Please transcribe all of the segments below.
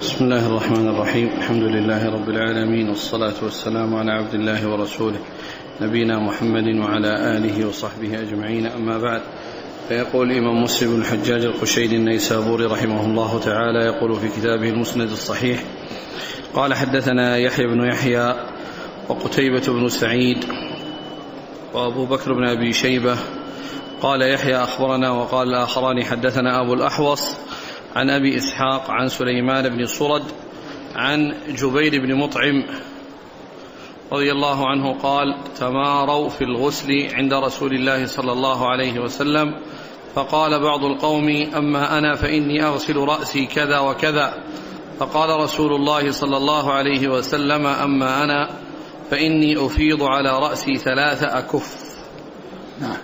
بسم الله الرحمن الرحيم. الحمد لله رب العالمين، والصلاة والسلام على عبد الله ورسوله نبينا محمد وعلى آله وصحبه أجمعين، أما بعد. فيقول الإمام مسلم بن الحجاج القشيري النيسابوري رحمه الله تعالى، يقول في كتابه المسند الصحيح: قال حدثنا يحيى بن يحيى وقتيبة بن سعيد وأبو بكر بن أبي شيبة. قال يحيى أخبرنا، وقال الآخران حدثنا أبو الأحوص عن أبي إسحاق عن سليمان بن صرد عن جبير بن مطعم رضي الله عنه قال: تماروا في الغسل عند رسول الله صلى الله عليه وسلم، فقال بعض القوم: أما أنا فإني أغسل رأسي كذا وكذا، فقال رسول الله صلى الله عليه وسلم: أما أنا فإني أفيض على رأسي 3 أكف. نعم.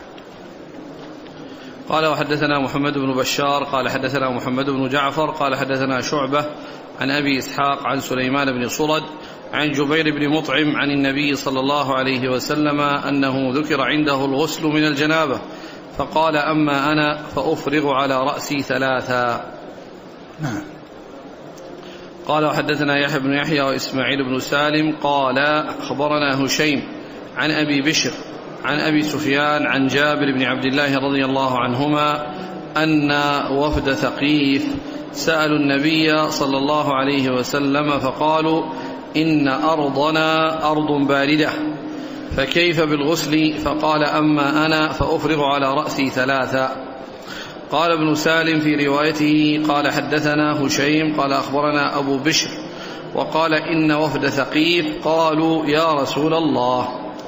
قال: وحدثنا محمد بن بشار قال حدثنا محمد بن جعفر قال حدثنا شعبة عن أبي إسحاق عن سليمان بن صرد عن جبير بن مطعم عن النبي صلى الله عليه وسلم أنه ذكر عنده الغسل من الجنابة، فقال: أما أنا فأفرغ على رأسي 3. نعم. قال: وحدثنا يحيى بن يحيى وإسماعيل بن سالم قال أخبرنا هشيم عن أبي بشر عن أبي سفيان عن جابر بن عبد الله رضي الله عنهما أن وفد ثقيف سألوا النبي صلى الله عليه وسلم فقالوا: إن أرضنا أرض باردة، فكيف بالغسل؟ فقال: أما أنا فأفرغ على رأسي 3. قال ابن سالم في روايته: قال حدثنا هشيم قال أخبرنا أبو بشر، وقال: إن وفد ثقيف قالوا: يا رسول الله.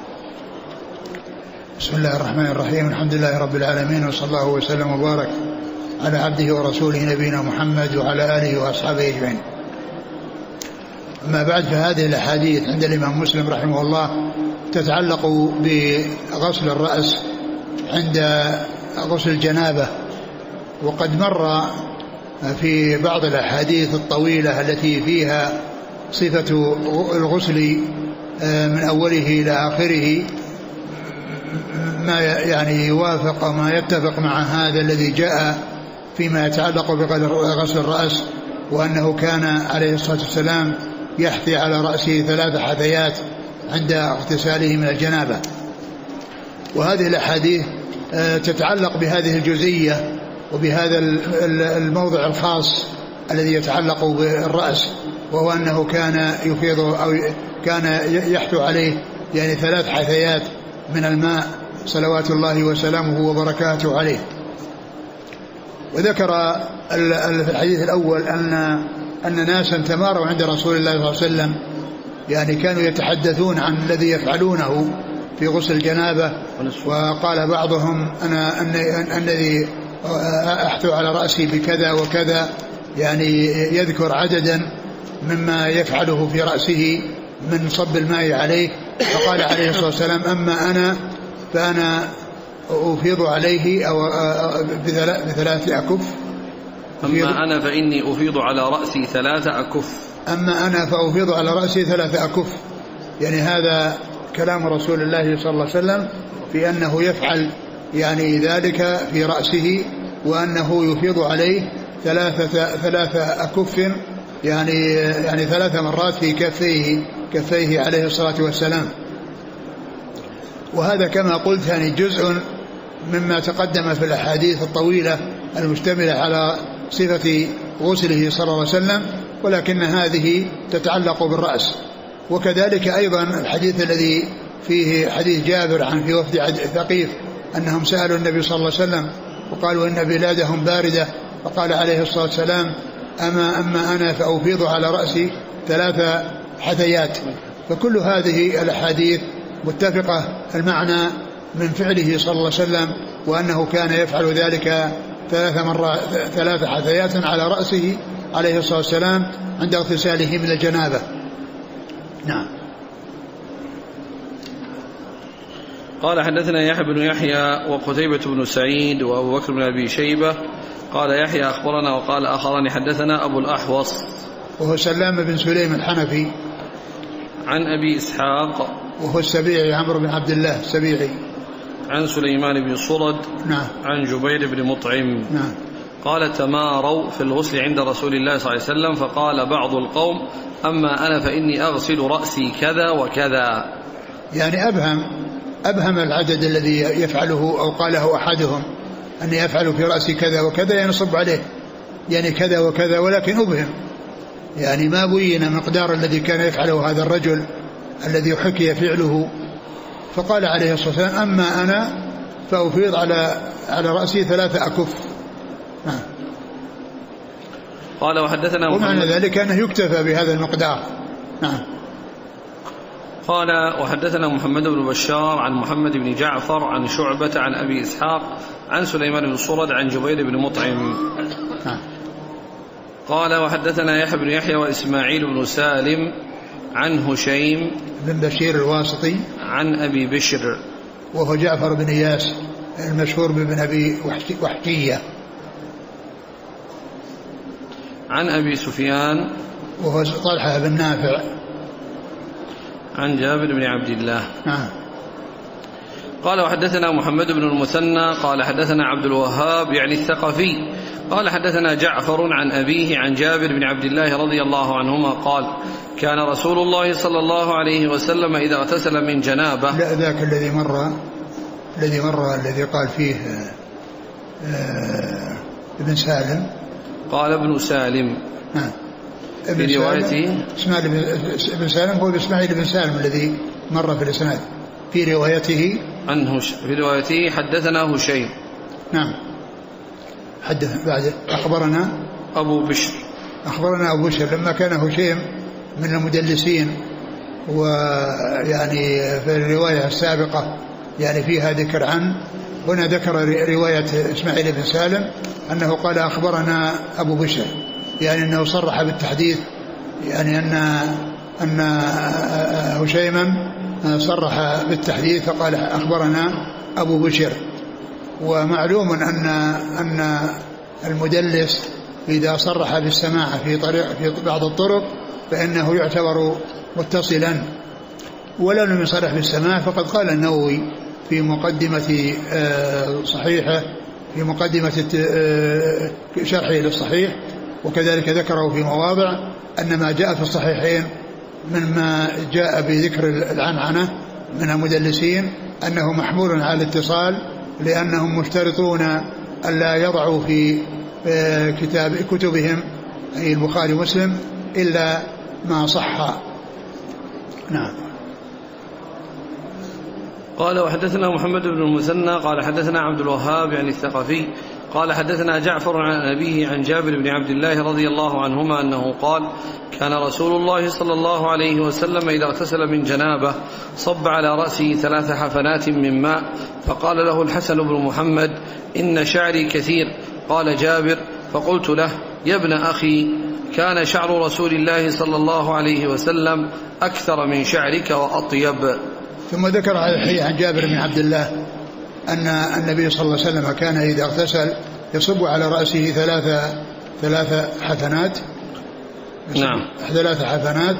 بسم الله الرحمن الرحيم. الحمد لله رب العالمين، وصلى الله وسلم وبارك على عبده ورسوله نبينا محمد وعلى آله وأصحابه أجمعين. أما بعد، فهذه الأحاديث عند الإمام مسلم رحمه الله تتعلق بغسل الرأس عند غسل الجنابة، وقد مر في بعض الأحاديث الطويلة التي فيها صفة الغسل من أوله إلى آخره ما يعني يوافق وما يتفق مع هذا الذي جاء فيما يتعلق بغسل الرأس، وأنه كان عليه الصلاة والسلام يحثي على رأسه 3 حثيات عند اغتساله من الجنابة. وهذه الأحاديث تتعلق بهذه الجزئية وبهذا الموضع الخاص الذي يتعلق بالرأس، وهو أنه كان يفيض أو كان يحثو عليه يعني 3 حثيات من الماء صلوات الله وسلامه وبركاته عليه. وذكر في الحديث الأول أن ناسا تماروا عند رسول الله صلى الله عليه وسلم، يعني كانوا يتحدثون عن الذي يفعلونه في غسل الجنابة، وقال بعضهم: أنا الذي أحثو على رأسي بكذا وكذا، يعني يذكر عددا مما يفعله في رأسه من صب الماء عليه. فقال عليه الصلاة والسلام: أما أنا فأنا أفيض عليه أو ب3 أكف. أما أنا فإني أفيض على رأسي 3 أكف. أما أنا فأفيض على رأسي 3 أكف، يعني هذا كلام رسول الله صلى الله عليه وسلم في أنه يفعل يعني ذلك في رأسه، وأنه يفيض عليه 3 أكف، يعني 3 مرات في كفيه عليه الصلاة والسلام. وهذا كما قلت يعني جزء مما تقدم في الأحاديث الطويلة المشتملة على صفة غسله صلى الله عليه وسلم، ولكن هذه تتعلق بالرأس. وكذلك أيضا الحديث الذي فيه حديث جابر عن في وفد ثقيف أنهم سألوا النبي صلى الله عليه وسلم وقالوا: إن بلادهم باردة، فقال عليه الصلاة والسلام: أما أنا فأفيض على رأسي 3 حثيات. فكل هذه الأحاديث متفقة المعنى من فعله صلى الله عليه وسلم، وأنه كان يفعل ذلك 3 حثيات على رأسه عليه الصلاة والسلام عند اغتساله من الجنابة. نعم. قال حدثنا يحيى بن يحيى وقتيبة بن سعيد وأبو بكر بن أبي شيبة. قال يحيى أخبرنا، وقال آخران حدثنا أبو الأحوص وهو سلام بن سليم الحنفي عن أبي إسحاق وهو السبيعي عمرو بن عبد الله السبيعي عن سليمان بن صرد نعم. عن جبير بن مطعم نعم. قال تماروا في الغسل عند رسول الله صلى الله عليه وسلم فقال بعض القوم أما أنا فإني أغسل رأسي كذا وكذا. يعني أبهم العدد الذي يفعله أو قاله أحدهم أن يفعل في رأسي كذا وكذا ينصب عليه يعني كذا وكذا، ولكن أبهم يعني ما بين مقدار الذي كان يفعله هذا الرجل الذي حكي فعله. فقال عليه الصلاة والسلام أما أنا فأفيض على رأسي 3 أكف. قال وحدثنا ومعنى ذلك أنه يكتفى بهذا المقدار. قال وحدثنا محمد بن بشار عن محمد بن جعفر عن شعبة عن أبي إسحاق عن سليمان بن صرد عن جبير بن مطعم. قال وحدثنا يحيى بن يحيى وإسماعيل بن سالم عن هشيم بن بشير الواسطي عن أبي بشر وهو جعفر بن إياس المشهور بابن أبي وحكية عن أبي سفيان وهو طلحة بن نافع عن جابر بن عبد الله. قال وحدثنا محمد بن المثنى قال حدثنا عبد الوهاب يعني الثقفي قال حدثنا جعفر عن أبيه عن جابر بن عبد الله رضي الله عنهما قال كان رسول الله صلى الله عليه وسلم إذا اغتسل من جنابه. لا ذاك الذي مر الذي قال فيه ابن سالم. قال ابن سالم في روايته ابن سالم هو إسماعيل بن سالم الذي مر في الإسناد في روايته عنه في روايته حدثنا هشيم. نعم حدث بعد أخبرنا أبو بشر. أخبرنا أبو بشر لما كان هشيم من المدلسين، ويعني في الرواية السابقة يعني فيها ذكر عن، هنا ذكر رواية إسماعيل بن سالم أنه قال أخبرنا أبو بشر، يعني أنه صرح بالتحديث، يعني أن هشيما صرح بالتحديث فقال أخبرنا أبو بشر. ومعلوم أن المدلس إذا صرح بالسماع في بعض الطرق فإنه يعتبر متصلا، ولو لم يصرح بالسماع فقد قال النووي في مقدمة صحيحه في مقدمة شرحه للصحيح، وكذلك ذكره في مواضع أن ما جاء في الصحيحين مما جاء بذكر العنعنة من المدلسين أنه محمول على الاتصال، لأنهم مشترطون ألا يضعوا في كتبهم أي البخاري ومسلم إلا ما صح. نعم. قال وحدثنا محمد بن المثنى قال حدثنا عبد الوهاب يعني الثقفي قال حدثنا جعفر عن أبيه عن جابر بن عبد الله رضي الله عنهما أنه قال كان رسول الله صلى الله عليه وسلم إذا اغتسل من جنابه صب على رأسه 3 حفنات من ماء، فقال له الحسن بن محمد إن شعري كثير. قال جابر فقلت له يا ابن أخي كان شعر رسول الله صلى الله عليه وسلم أكثر من شعرك وأطيب. ثم ذكر هذا عن جابر بن عبد الله أن النبي صلى الله عليه وسلم كان إذا اغتسل يصب على رأسه 3 حفنات. نعم 3 حفنات.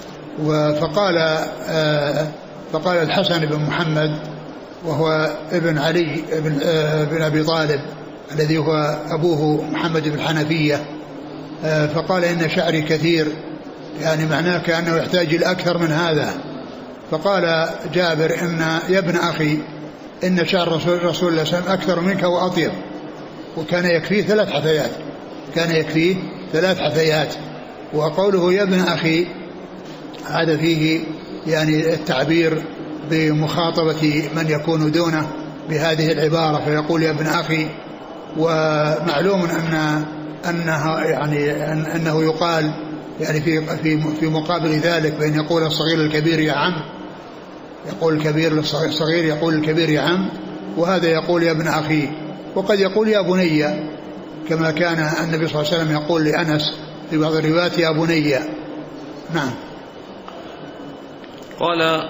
فقال الحسن بن محمد وهو ابن علي بن أبي طالب الذي هو أبوه محمد بن الحنفية، فقال إن شعري كثير، يعني معناه كأنه يحتاج إلى أكثر من هذا. فقال جابر إن يا ابن أخي إن شعر رسول الله صلى الله عليه وسلم أكثر منك وأطيب، وكان يكفيه 3 حثيات، كان يكفيه 3 حثيات. وقوله يا ابن أخي هذا فيه يعني التعبير بمخاطبة من يكون دونه بهذه العبارة، فيقول يا ابن أخي. ومعلوم أنه يقال يعني في مقابل ذلك بأن يقول الصغير للكبير يا عم، يقول الكبير للصغير يقول الكبير يا عم، وهذا يقول يا ابن أخي، وقد يقول يا بني كما كان النبي صلى الله عليه وسلم يقول لأنس في بعض الروايات يا بني. نعم. قال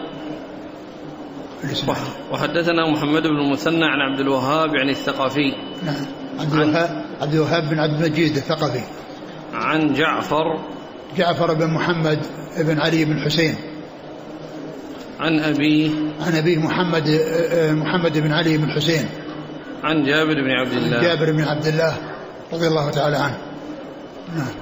وحدثنا محمد بن المثنى عن عبد الوهاب يعني الثقفي. نعم عبد الوهاب بن عبد المجيد الثقفي. عن جعفر بن محمد بن علي بن حسين. عن أبيه محمد بن علي بن حسين. عن جابر بن عبد الله رضي الله تعالى عنه. نعم.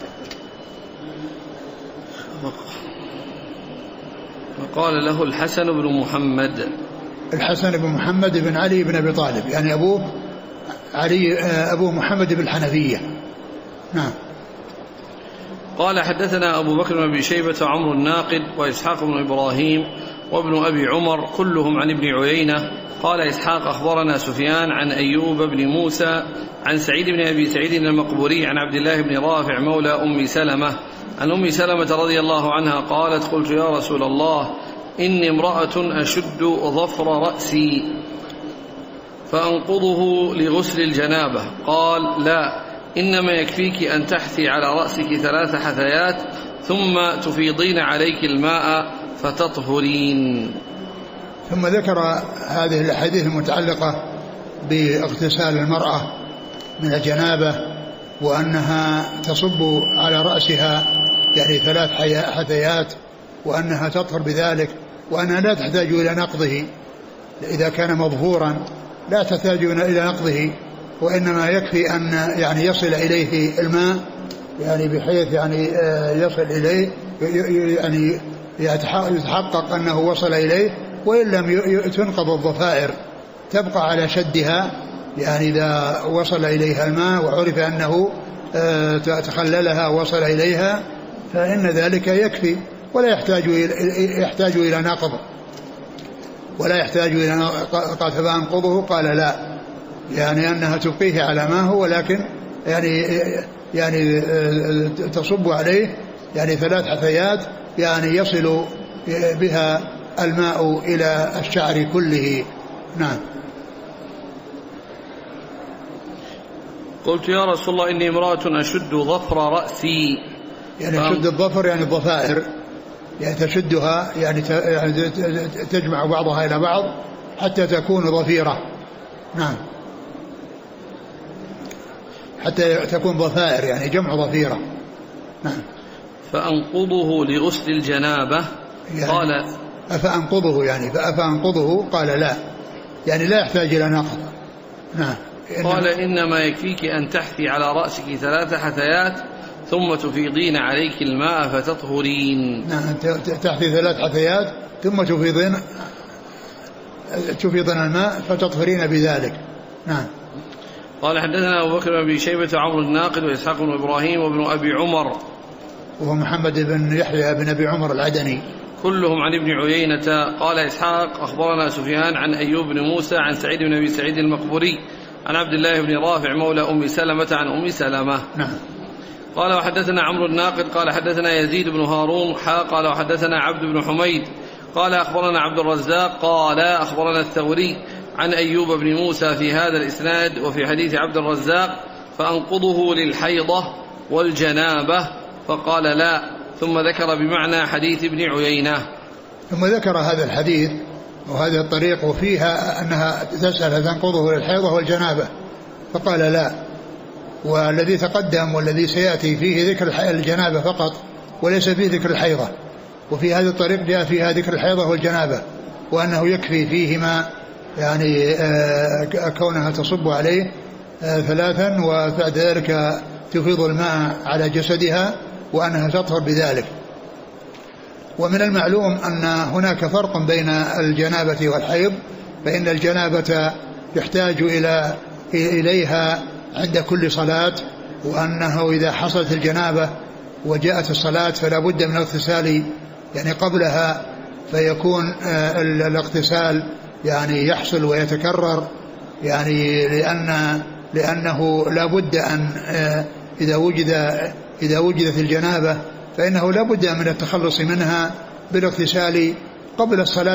وقال له الحسن بن محمد، الحسن بن محمد بن علي بن أبي طالب، يعني أبوه علي أبو محمد بن الحنفية. نعم. قال حدثنا أبو بكر بن أبي شيبة وعمرو الناقد وإسحاق بن إبراهيم وابن أبي عمر كلهم عن ابن عيينة. قال إسحاق أخبرنا سفيان عن أيوب بن موسى عن سعيد بن أبي سعيد المقبوري عن عبد الله بن رافع مولى أم سلمة عن أم سلمة رضي الله عنها قالت قلت يا رسول الله إني امرأة أشد ظفر رأسي فأنقضه لغسل الجنابة. قال لا، إنما يكفيك أن تحثي على رأسك 3 حثيات ثم تفيضين عليك الماء فتطهرين. ثم ذكر هذه الأحاديث المتعلقة باغتسال المرأة من الجنابة، وأنها تصب على رأسها يعني 3 حثيات، وأنها تطهر بذلك، وأنها لا تحتاج إلى نقضه إذا كان مظهورا، لا تحتاج إلى نقضه، وإنما يكفي أن يعني يصل إليه الماء، يعني بحيث يعني يصل إليه يعني يتحقق أنه وصل إليه، وإن لم تنقض الضفائر تبقى على شدها، يعني إذا وصل إليها الماء وعرف أنه تخللها وصل إليها فإن ذلك يكفي، ولا يحتاج إلى نقض، ولا يحتاج إلى قال فأنقضه. قال لا، يعني أنها تبقيه على ما هو، ولكن يعني تصب عليه يعني 3 حثيات، يعني يصل بها الماء إلى الشعر كله. نعم. قلت يا رسول الله إني امرأة أشد ظفر رأسي، يعني شد الظفر يعني الضفائر، يعني تشدها يعني تجمع بعضها إلى بعض حتى تكون ضفيرة. نعم، حتى تكون ضفائر يعني جمع ضفيرة. نعم. فأنقضه لغسل الجنابة. يعني قال أفأنقضه، يعني فأنقضه. قال لا، يعني لا يحتاج إلى نقض. نعم. قال إنما يكفيك أن تحثي على رأسك 3 حثيات ثم تفيضين عليك الماء فتطهرين. نعم، تحثي 3 حثيات ثم تفيضين الماء فتطهرين بذلك. نعم. قال حدثنا أبو بكر بن أبي شيبة وعمرو الناقد وإسحاق بن إبراهيم وابن أبي عمر وهو محمد بن يحيى بن أبي عمر العدني كلهم عن ابن عيينة. قال إسحاق أخبرنا سفيان عن أيوب بن موسى عن سعيد بن أبي سعيد المقبوري عن عبد الله بن رافع مولى أم سلمة عن أم سلمة. نعم. قال وحدثنا عمرو الناقد قال حدثنا يزيد بن هارون قال وحدثنا عبد بن حميد قال أخبرنا عبد الرزاق قال أخبرنا الثوري عن أيوب بن موسى في هذا الإسناد وفي حديث عبد الرزاق فأنقضه للحيضة والجنابة. فقال لا، ثم ذكر بمعنى حديث ابن عيينة. ثم ذكر هذا الحديث وهذا الطريق وفيها أنها تسأل تنقضه للحيضة والجنابة، فقال لا. والذي تقدم والذي سيأتي فيه ذكر الجنابة فقط وليس فيه ذكر الحيضة، وفي هذا الطريق جاء فيها ذكر الحيضة والجنابة، وأنه يكفي فيهما يعني كونها تصب عليه 3 وبعد ذلك تفيض الماء على جسدها وأنها تطهر بذلك. ومن المعلوم أن هناك فرق بين الجنابة والحيض، فإن الجنابة يحتاج إليها عند كل صلاة، وأنه إذا حصلت الجنابة وجاءت الصلاة فلا بد من الاغتسال يعني قبلها، فيكون الاغتسال يعني يحصل ويتكرر، يعني لأنه لا بد أن إذا وجدت الجنابة فإنه لا بد من التخلص منها بالاغتسال قبل الصلاة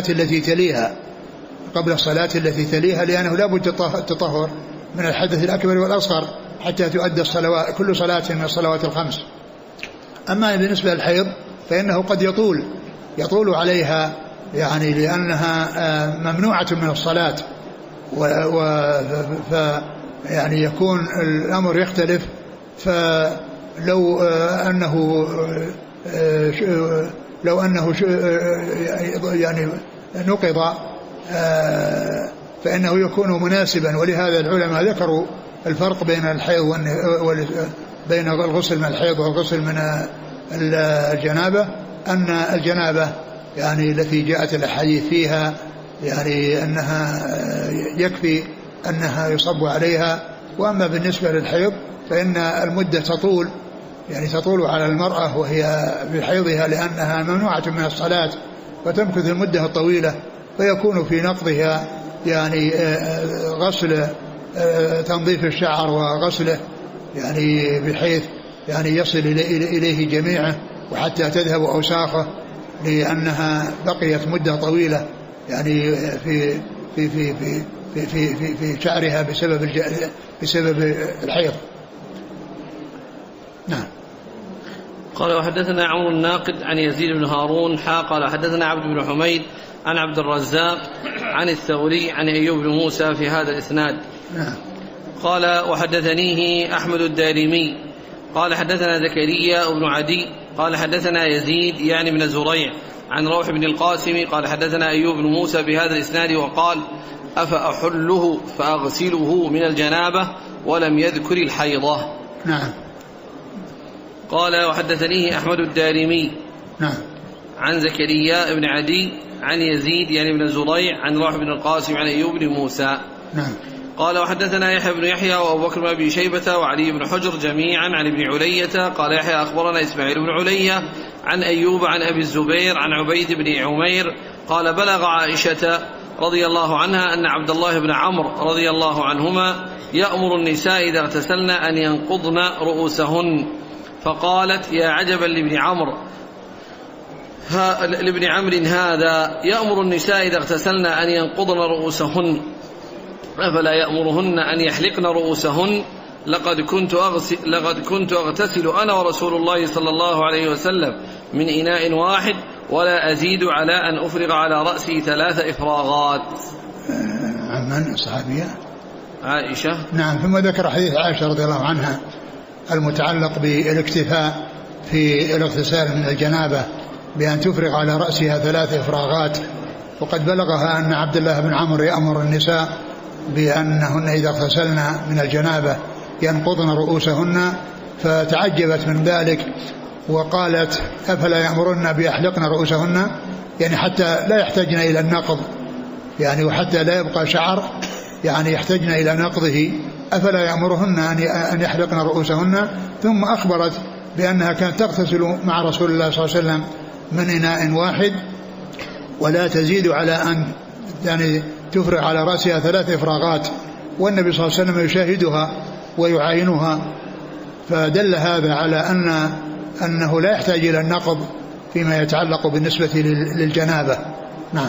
التي تليها، لأنه لا بد التطهر من الحدث الأكبر والأصغر حتى تؤدى كل صلاة من الصلوات الخمس. أما بالنسبة للحيض فإنه قد يطول عليها، يعني لأنها ممنوعة من الصلاة، يعني يكون الأمر يختلف. فلو أنه يعني نقض فإنه يكون مناسبا، ولهذا العلماء ذكروا الفرق بين الحيض بين الغسل من الحيض والغسل من الجنابة أن الجنابة يعني التي جاءت الأحاديث فيها يعني أنها يكفي أنها يصب عليها، وأما بالنسبة للحيض فإن المدة تطول، يعني تطول على المرأة وهي بحيضها لأنها ممنوعة من الصلاة، فتمكث المدة الطويلة، فيكون في نقضها يعني غسل تنظيف الشعر وغسله يعني بحيث يعني يصل إليه جميعه وحتى تذهب أوساخه، لأنها بقيت مدة طويلة يعني في في في في في في, في, في شعرها بسبب الحيض. نعم. قال وحدثنا عمرو الناقد عن يزيد بن هارون قال حدثنا عبد بن حميد عن عبد الرزاق عن الثوري عن أيوب بن موسى في هذا الإسناد. نعم. قال وحدثنيه أحمد الدارمي قال حدثنا زكريا بن عدي قال حدثنا يزيد يعني بن زريع عن روح بن القاسم قال حدثنا أيوب بن موسى بهذا الإسناد وقال أفأحله فأغسله من الجنابة ولم يذكر الحيضة. نعم. قال وحدثنيه أحمد الدارمي نعم. عن زكريا بن عدي عن يزيد يعني بن زريع عن روح بن القاسم عن أيوب بن موسى. نعم. قال وحدثنا يحيى بن يحيى وأبو بكر بن أبي شيبة وعلي بن حجر جميعا عن ابن علية قال يحيى أخبرنا إسماعيل بن علية عن أيوب عن أبي الزبير عن عبيد بن عمير قال بلغ عائشة رضي الله عنها أن عبد الله بن عمرو رضي الله عنهما يأمر النساء إذا اغتسلن أن ينقضن رؤوسهن، فقالت يا عجبا لابن عمرو هذا يأمر النساء إذا اغتسلن أن ينقضن رؤوسهن أفلا يأمرهن أن يحلقن رؤوسهن؟ لقد كنت أغتسل أنا ورسول الله صلى الله عليه وسلم من إناء واحد ولا أزيد على أن أفرغ على رأسي 3 إفراغات. عن من الصحابية؟ عائشة. نعم. ثم ذكر حديث عائشة رضي الله عنها المتعلق بالاكتفاء في الاغتسال من الجنابة بأن تفرغ على رأسها 3 إفراغات، وقد بلغها أن عبد الله بن عمرو يأمر النساء بأنهن إذا اغتسلن من الجنابة ينقضن رؤوسهن، فتعجبت من ذلك وقالت أفلا يأمرن بيحلقن رؤوسهن، يعني حتى لا يحتاجن إلى النقض، يعني وحتى لا يبقى شعر يعني يحتاجن إلى نقضه، أفلا يأمرهن أن يحلقن رؤوسهن. ثم أخبرت بأنها كانت تغتسل مع رسول الله صلى الله عليه وسلم من إناء واحد ولا تزيد على أن يعني تفرغ على رأسها 3 إفراغات، والنبي صلى الله عليه وسلم يشاهدها ويعاينها، فدل هذا على أنه لا يحتاج إلى النقض فيما يتعلق بالنسبة للجنابة. نعم.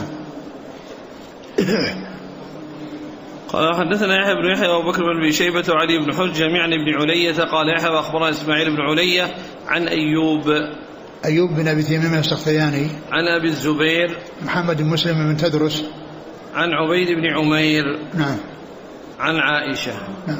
قال حدثنا يحيى بن يحيى وأبو بكر بن أبي شيبة وعلي بن حجر جميعا بن علية قال يحيى وأخبرنا إسماعيل بن علية عن أيوب بن أبي تميم السختياني عن أبي الزبير محمد بن مسلم بن تدرس عن عبيد بن عمير. نعم. عن عائشة. نعم.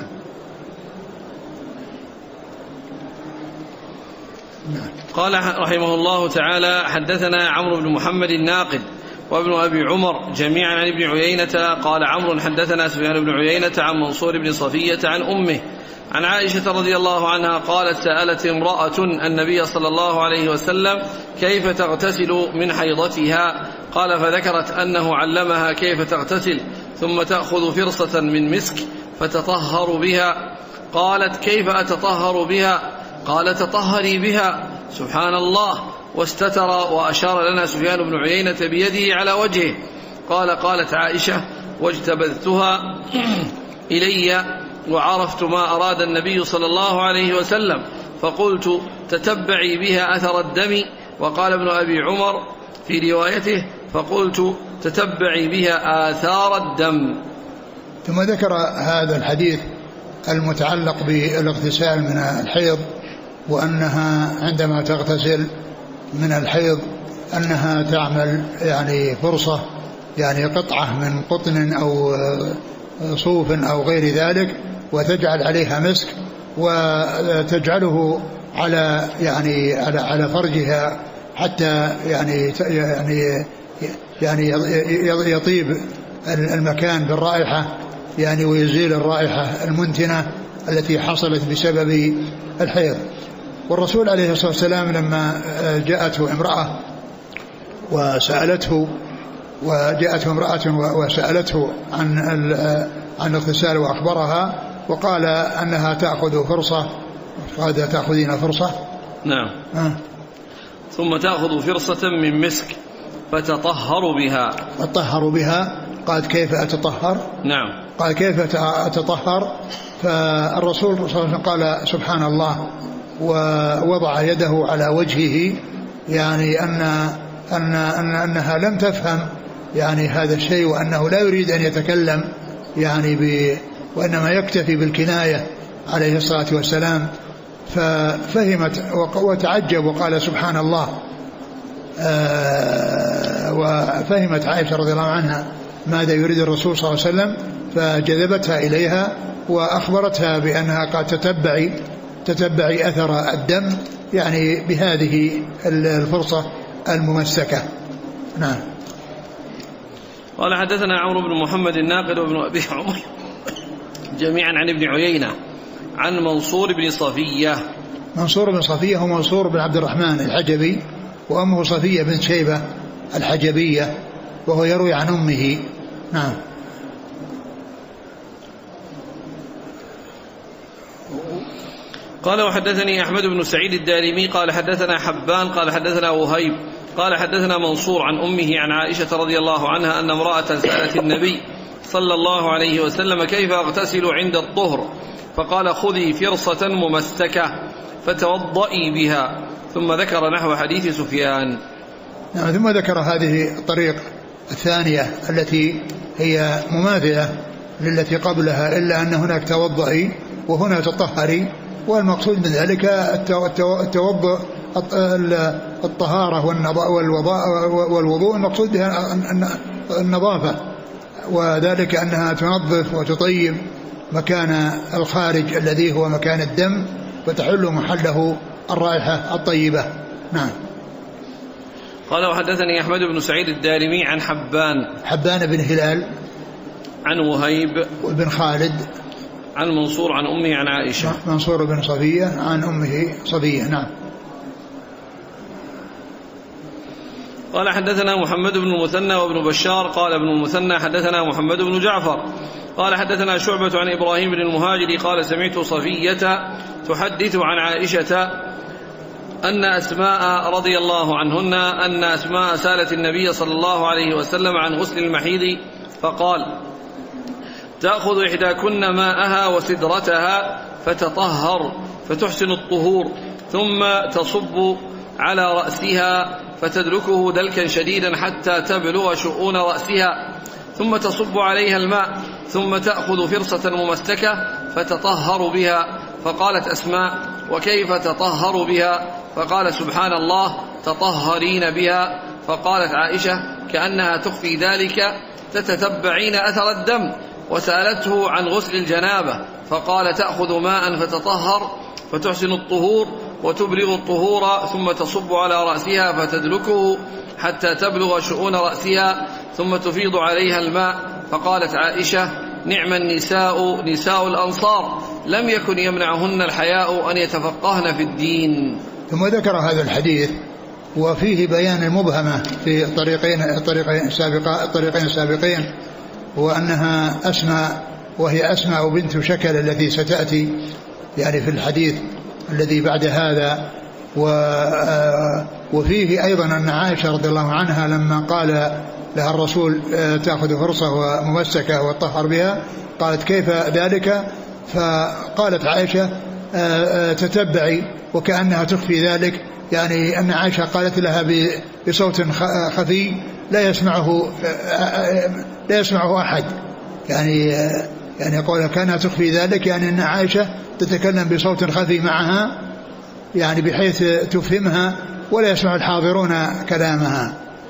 نعم. قال رحمه الله تعالى حدثنا عمرو بن محمد الناقد وابن أبي عمر جميعا عن ابن عيينة قال عمرو حدثنا سفيان بن عيينة عن منصور بن صفية عن أمه عن عائشة رضي الله عنها قالت سألت امرأة النبي صلى الله عليه وسلم كيف تغتسل من حيضتها؟ قال فذكرت أنه علمها كيف تغتسل ثم تأخذ فرصة من مسك فتطهر بها. قالت كيف أتطهر بها؟ قال تطهري بها. سبحان الله. واستتر وأشار لنا سفيان بن عيينة بيده على وجهه. قالت عائشة واجتبذتها إلي وعرفت ما أراد النبي صلى الله عليه وسلم فقلت تتبعي بها أثر الدم. وقال ابن أبي عمر في روايته فقلت تتبعي بها آثار الدم. ثم ذكر هذا الحديث المتعلق بالاغتسال من الحيض، وأنها عندما تغتسل من الحيض أنها تعمل يعني فرصة، يعني قطعة من قطن أو صوف أو غير ذلك، وتجعل عليها مسك وتجعله على يعني على فرجها حتى يعني يطيب المكان بالرائحة، يعني ويزيل الرائحة المنتنة التي حصلت بسبب الحيض. والرسول عليه الصلاة والسلام لما جاءته امرأة وسألته وسألته عن الاغتسال وأخبرها وقال أنها تأخذ فرصة، قال تأخذين فرصة. نعم. ثم تأخذ فرصة من مسك فتطهر بها. قالت كيف أتطهر؟ نعم. قال كيف أتطهر؟ فالرسول صلى الله عليه وسلم قال سبحان الله، ووضع يده على وجهه، يعني أنها لم تفهم يعني هذا الشيء، وأنه لا يريد أن يتكلم يعني وإنما يكتفي بالكناية عليه الصلاة والسلام. ففهمت وتعجب وقال سبحان الله. وفهمت عائشة رضي الله عنها ماذا يريد الرسول صلى الله عليه وسلم، فجذبتها إليها وأخبرتها بأنها قد تتبعي أثر الدم يعني بهذه الفرصة الممسكة. نعم. قال حدثنا عمرو بن محمد الناقد وابن أبي عمر جميعا عن ابن عيينة عن منصور بن صفية. منصور بن صفية هو منصور بن عبد الرحمن الحجبي، وأمه صفية بن شيبة الحجبية، وهو يروي عن أمه. نعم. قال وحدثني أحمد بن سعيد الدارمي قال حدثنا حبان قال حدثنا وهيب قال حدثنا منصور عن أمه عن عائشة رضي الله عنها أن امرأة سألت النبي صلى الله عليه وسلم كيف أغتسل عند الطهر، فقال خذي فرصة ممسكة فتوضئي بها، ثم ذكر نحو حديث سفيان. نعم. ثم ذكر هذه الطريق الثانية التي هي مماثلة للتي قبلها، إلا أن هناك توضئي وهنا تطهري، والمقصود من ذلك التوضؤ الطهارة والوضوء، المقصود بها النظافة، وذلك أنها تنظف وتطيب مكان الخارج الذي هو مكان الدم، وتحل محله الرائحة الطيبة. نعم. قال وحدثني أحمد بن سعيد الدارمي عن حبان بن هلال عن وهيب بن خالد عن منصور عن أمه عن عائشة. منصور بن صفية عن أمه صفية. نعم. قال حدثنا محمد بن المثنى وابن بشار قال ابن المثنى حدثنا محمد بن جعفر قال حدثنا شعبة عن إبراهيم بن المهاجر قال سمعت صفية تحدث عن عائشة أن أسماء رضي الله عنهن أن أسماء سالت النبي صلى الله عليه وسلم عن غسل المحيض، فقال تأخذ إحداكن ماءها وسدرتها فتطهر فتحسن الطهور، ثم تصب على رأسها فتدلكه دلكا شديدا حتى تبلغ شؤون رأسها، ثم تصب عليها الماء، ثم تأخذ فرصة ممسكة فتطهر بها. فقالت أسماء وكيف تطهر بها؟ فقال سبحان الله تطهرين بها. فقالت عائشة كأنها تخفي ذلك تتتبعين أثر الدم. وسألته عن غسل الجنابة فقال تأخذ ماء فتطهر فتحسن الطهور وتبلغ الطهور، ثم تصب على رأسها فتدلكه حتى تبلغ شؤون رأسها، ثم تفيض عليها الماء. فقالت عائشة نعم النساء نساء الأنصار، لم يكن يمنعهن الحياء أن يتفقهن في الدين. ثم ذكر هذا الحديث وفيه بيان المبهمة في الطريقين السابقين، وأنها أسماء، وهي أسماء بنت شكل التي ستأتي يعني في الحديث الذي بعد هذا. وفيه أيضا أن عائشة رضي الله عنها لما قال لها الرسول تأخذ فرصة وممسكة وتطهر بها قالت كيف ذلك؟ فقالت عائشة تتبعي، وكأنها تخفي ذلك، يعني أن عائشة قالت لها بصوت خفي لا يسمعه أحد، يعني قولها كانها تخفي ذلك، يعني أن عائشة تتكلم بصوت خفي معها، يعني بحيث تفهمها ولا يسمع الحاضرون كلامها.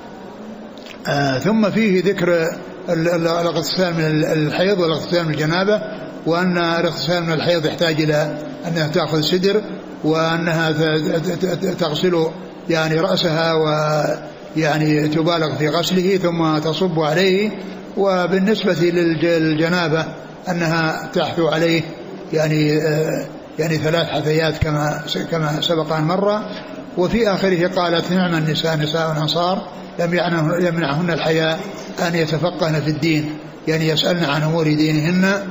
ثم فيه ذكر الاغتسال من الحيض والاغتسال من الجنابة، وأن الاغتسال من الحيض يحتاج إلى أنها تأخذ سدر، وأنها تغسل يعني رأسها ويعني تبالغ في غسله ثم تصب عليه. وبالنسبة للجنابة أنها تحثو عليه يعني 3 حثيات كما سبق أن مر. وفي آخره قالت: نعم النساء نساء الأنصار لم يمنعهن الحياء أن يتفقهن في الدين، يعني يسألن عن أمور دينهن.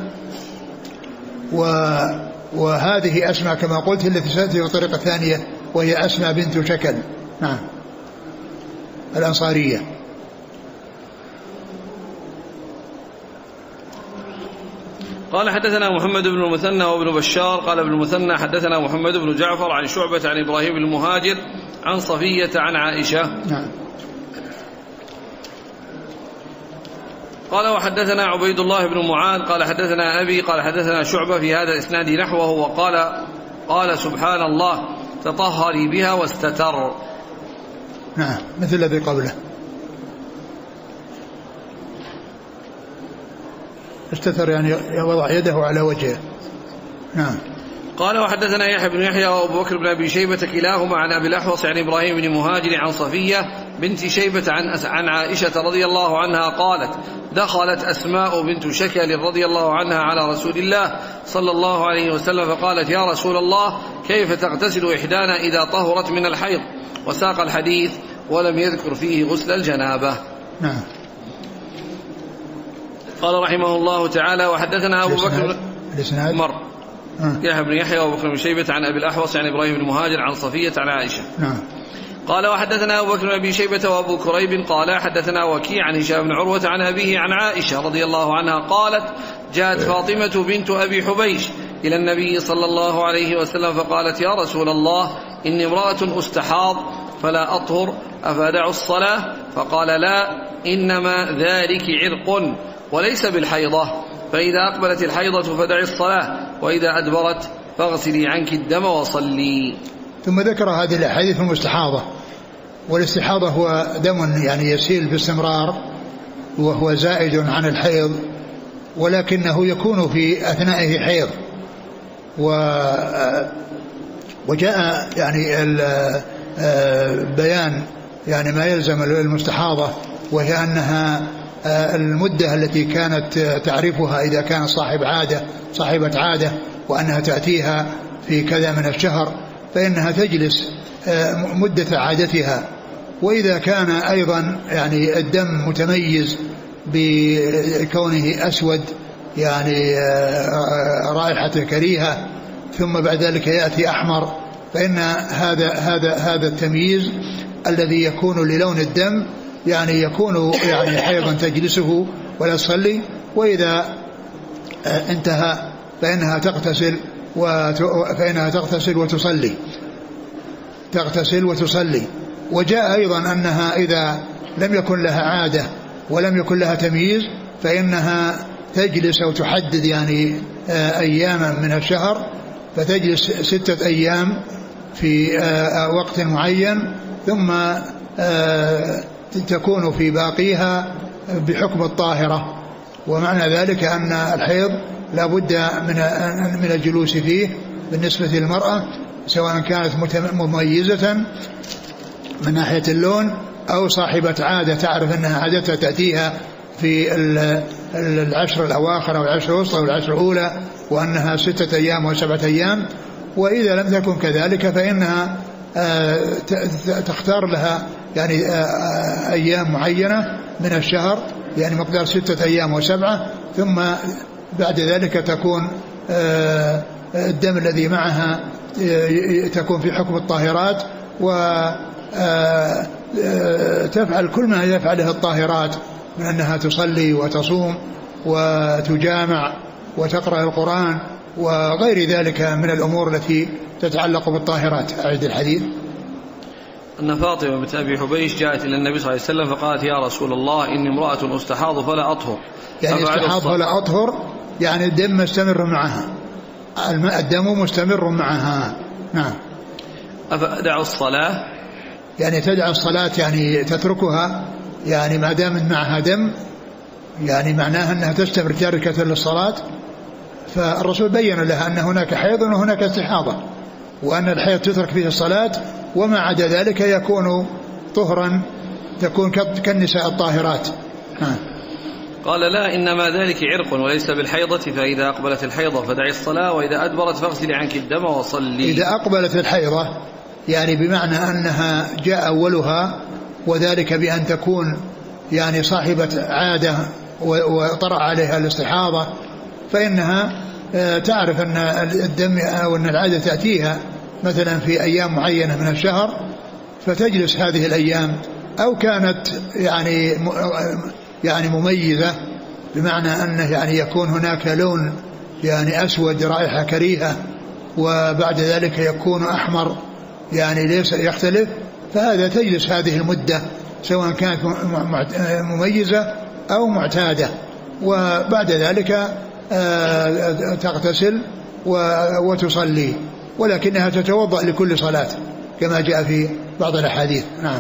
وهذه أسماء كما قلت التي سأتي بطريقة ثانية، وهي أسماء بنت شكل، نعم، الأنصارية. قال: حدثنا محمد بن المثنى وابن بشار قال ابن المثنى: حدثنا محمد بن جعفر عن شعبة عن إبراهيم بن المهاجر عن صفية عن عائشة. نعم. قال: وحدثنا عبيد الله بن معاذ قال حدثنا أبي قال حدثنا شعبة في هذا الإسناد نحوه، وقال: قال سبحان الله تطهري بها واستتر. نعم، مثل الذي قبله. استتر يعني وضع يده على وجهه. نعم. قال: وحدثنا يحيى بن يحيى وابو بكر بن ابي شيبه كلاهما عن ابي الاحوص عن ابراهيم بن مهاجر عن صفيه بنت شيبه عن عائشه رضي الله عنها قالت: دخلت اسماء بنت شكل رضي الله عنها على رسول الله صلى الله عليه وسلم فقالت: يا رسول الله كيف تغتسل احدانا اذا طهرت من الحيض؟ وساق الحديث ولم يذكر فيه غسل الجنابه. نعم. قال رحمه الله تعالى: وحدثنا ابو بكر مر يحيى بن يحيى وابو بكر بن شيبة عن ابي الاحوص عن ابراهيم بن مهاجر عن صفية عن عائشة. نعم. قال: وحدثنا ابو بكر بن ابي شيبة وابو كريب قال حدثنا وكيع عن هشام بن عروة عن ابيه عن عائشة رضي الله عنها قالت: جاءت فاطمة بنت ابي حبيش الى النبي صلى الله عليه وسلم فقالت: يا رسول الله اني امرأة استحاض فلا اطهر افادع الصلاة؟ فقال: لا، انما ذلك عرق وليس بالحيضة، فإذا أقبلت الحيضة فدعي الصلاة، وإذا أدبرت فاغسلي عنك الدم وصلي. ثم ذكر هذه الأحاديث المستحاضة. والاستحاضة هو دم يعني يسيل باستمرار، وهو زائد عن الحيض، ولكنه يكون في أثنائه حيض. وجاء يعني بيان يعني ما يلزم المستحاضة، وهي أنها المدة التي كانت تعرفها إذا كانت صاحبة عادة وأنها تأتيها في كذا من الشهر، فإنها تجلس مدة عادتها. وإذا كان أيضا يعني الدم متميز بكونه أسود يعني رائحة كريهة، ثم بعد ذلك يأتي أحمر، فإن هذا التمييز الذي يكون للون الدم يعني يكون يعني حيضا تجلسه ولا تصلي. وإذا انتهى فإنها تغتسل وتصلي. وجاء أيضا أنها إذا لم يكن لها عادة ولم يكن لها تمييز فإنها تجلس أو تحدد يعني أياما من الشهر، فتجلس 6 أيام في وقت معين، ثم تكون في باقيها بحكم الطاهرة. ومعنى ذلك أن الحيض لا بد من الجلوس فيه بالنسبة للمرأة، سواء كانت مميزة من ناحية اللون أو صاحبة عادة تعرف أنها عادتها تأتيها في 10 الأواخر أو 10 الوسطى أو 10 الأولى، وأنها 6 أيام و7 أيام. وإذا لم تكن كذلك فإنها تختار لها يعني أيام معينة من الشهر، يعني مقدار 6 أيام و7، ثم بعد ذلك تكون الدم الذي معها تكون في حكم الطاهرات، وتفعل كل ما يفعله الطاهرات من أنها تصلي وتصوم وتجامع وتقرأ القرآن وغير ذلك من الأمور التي تتعلق بالطاهرات. أعد الحديث. أن فاطمة بنت أبي حبيش جاءت إلى النبي صلى الله عليه وسلم فقالت: يا رسول الله إني امرأة استحاض فلا أطهر. يعني استحاض فلا أطهر يعني الدم مستمر معها، الدم مستمر معها. نعم. أفأدع الصلاة؟ يعني تدع الصلاة يعني تتركها، يعني ما دام معها دم يعني معناها أنها تستمر تاركة للصلاة. فالرسول بين لها أن هناك حيض وهناك استحاضة، وأن الحيض تترك فيه الصلاة، وما عدا ذلك يكون طهرا، تكون كالنساء الطاهرات. قال لا إنما ذلك عرق وليس بالحيضة، فإذا أقبلت الحيضة فدعي الصلاة، وإذا أدبرت فاغسلي عنك الدم وصلي. إذا أقبلت الحيضة يعني بمعنى أنها جاء أولها، وذلك بأن تكون يعني صاحبة عادة وطرأ عليها الاستحاضة، فإنها تعرف أن الدم أو أن العادة تأتيها مثلا في أيام معينة من الشهر، فتجلس هذه الأيام، أو كانت يعني مميزة بمعنى أنه يعني يكون هناك لون يعني أسود رائحة كريهة، وبعد ذلك يكون أحمر يعني ليس يختلف، فهذا تجلس هذه المدة سواء كانت مميزة أو معتادة، وبعد ذلك تغتسل وتصلي، ولكنها تتوضأ لكل صلاة كما جاء في بعض الأحاديث. نعم.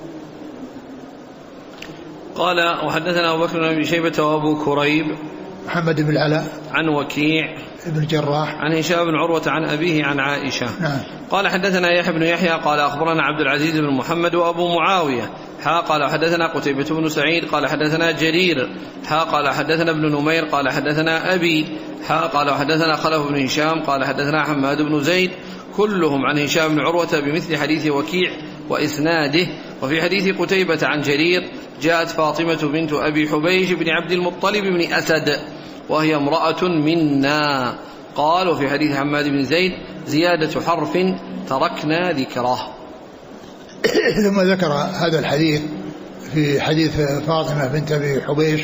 قال وحدثنا أبو بكر بن أبي شيبة وأبو كريب محمد بن العلاء عن وكيع ابن الجراح عن هشام بن عروة عن أبيه عن عائشة. نعم. قال حدثنا يحيى بن يحيى قال أخبرنا عبد العزيز بن محمد وأبو معاوية قال حدثنا قتيبة بن سعيد قال حدثنا جرير قال حدثنا ابن نمير قال حدثنا أبي قال حدثنا خلف بن هشام قال حدثنا حماد بن زيد كلهم عن هشام بن عروة بمثل حديث وكيع وإسناده. وفي حديث قتيبة عن جرير جاءت فاطمة بنت أبي حبيش بن عبد المطلب بن أسد وهي امرأة منا. قال وفي حديث حماد بن زيد زيادة حرف تركنا ذكره. ثم ذكر هذا الحديث في حديث فاطمة بنت أبي حبيش،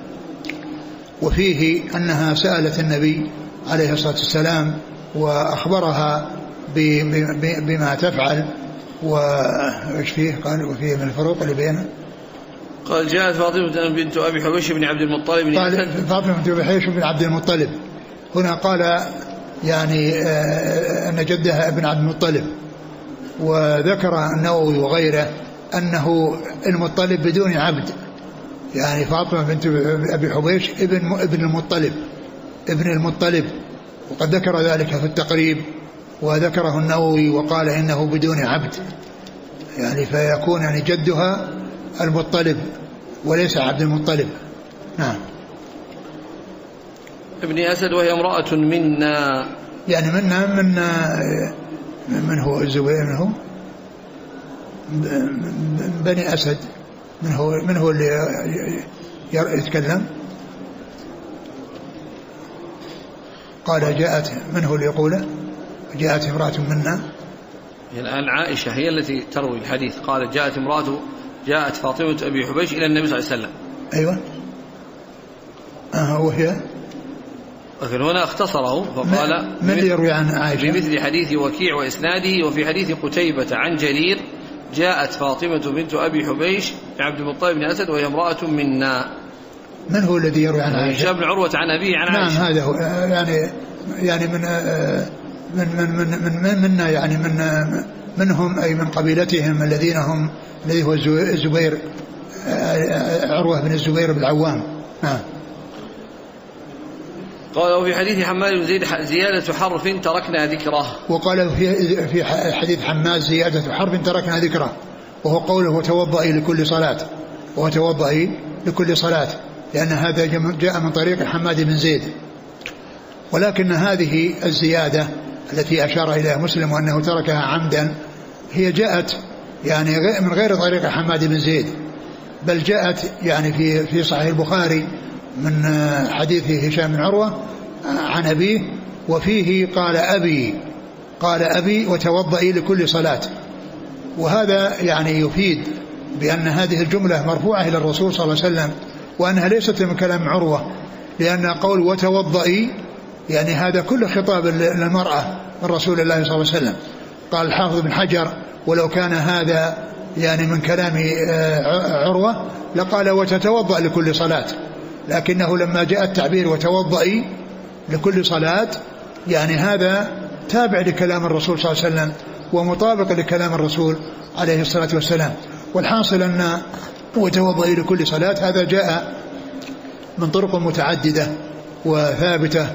وفيه أنها سألت النبي عليه الصلاة والسلام وأخبرها بما تفعل، وإيش فيه قال وفيه من الفروق اللي بينه. قال جاءت فاطمة بنت أبي حبيش بن عبد المطلب فاطمة بنت أبي حبيش بن عبد المطلب، هنا قال يعني أن جدها ابن عبد المطلب، وذكر النووي وغيره أنه المطلب بدون عبد، يعني فاطمة بنت أبي حبيش ابن المطلب، وقد ذكر ذلك في التقريب وذكره النووي وقال إنه بدون عبد، يعني فيكون يعني جدها المطلب وليس عبد المطلب. نعم. ابن أسد وهي امرأة منا، يعني منا من هو الزبير، من هو بني أسد، من هو اللي يتكلم. قال جاءت، من هو اللي يقوله جاءت امرأة منا؟ الآن عائشة هي التي تروي الحديث، قالت جاءت فاطمة أبي حبيش إلى النبي صلى الله عليه وسلم. أيوة. وهي لكن هنا اختصره فقال من يروي عن عائشة بمثل حديث وكيع وإسناده. وفي حديث قتيبة عن جرير جاءت فاطمة بنت أبي حبيش عبد المطلب بن أسد وهي امرأة منا. من هو الذي يروي عن عائشة؟ هشام بن عروة عن أبيه عن عائشة. نعم هذا هو، يعني من منا، يعني منهم أي من قبيلتهم الذين هم الذي هو الزبير، عروة بن الزبير بن العوام. نعم. قال وفي حديث حماد بن زيد زيادة حرف تركنا ذكره. وقال في حديث حماد زيادة حرف تركنا ذكره، وهو قوله وتوضئي لكل صلاة، لأن هذا جاء من طريق حماد بن زيد. ولكن هذه الزيادة التي أشار إليها مسلم وأنه تركها عمدا هي جاءت يعني من غير طريق حماد بن زيد، بل جاءت يعني في صحيح البخاري من حديث هشام بن عروة عن أبيه، وفيه قال أبي وتوضئي لكل صلاة. وهذا يعني يفيد بأن هذه الجملة مرفوعة إلى الرسول صلى الله عليه وسلم، وأنها ليست من كلام عروة، لأن قول وتوضئي يعني هذا كل خطاب للمرأة من رسول الله صلى الله عليه وسلم. قال الحافظ بن حجر ولو كان هذا يعني من كلام عروة لقال وتتوضأ لكل صلاة، لكنه لما جاء التعبير وتوضئي لكل صلاة يعني هذا تابع لكلام الرسول صلى الله عليه وسلم ومطابق لكلام الرسول عليه الصلاة والسلام. والحاصل أن وتوضئي لكل صلاة هذا جاء من طرق متعددة وثابتة،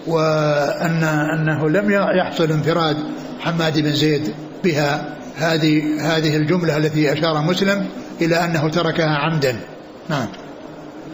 وأنه لم يحصل انفراد حماد بن زيد بها هذه الجملة التي أشار مسلم إلى أنه تركها عمدا. نعم.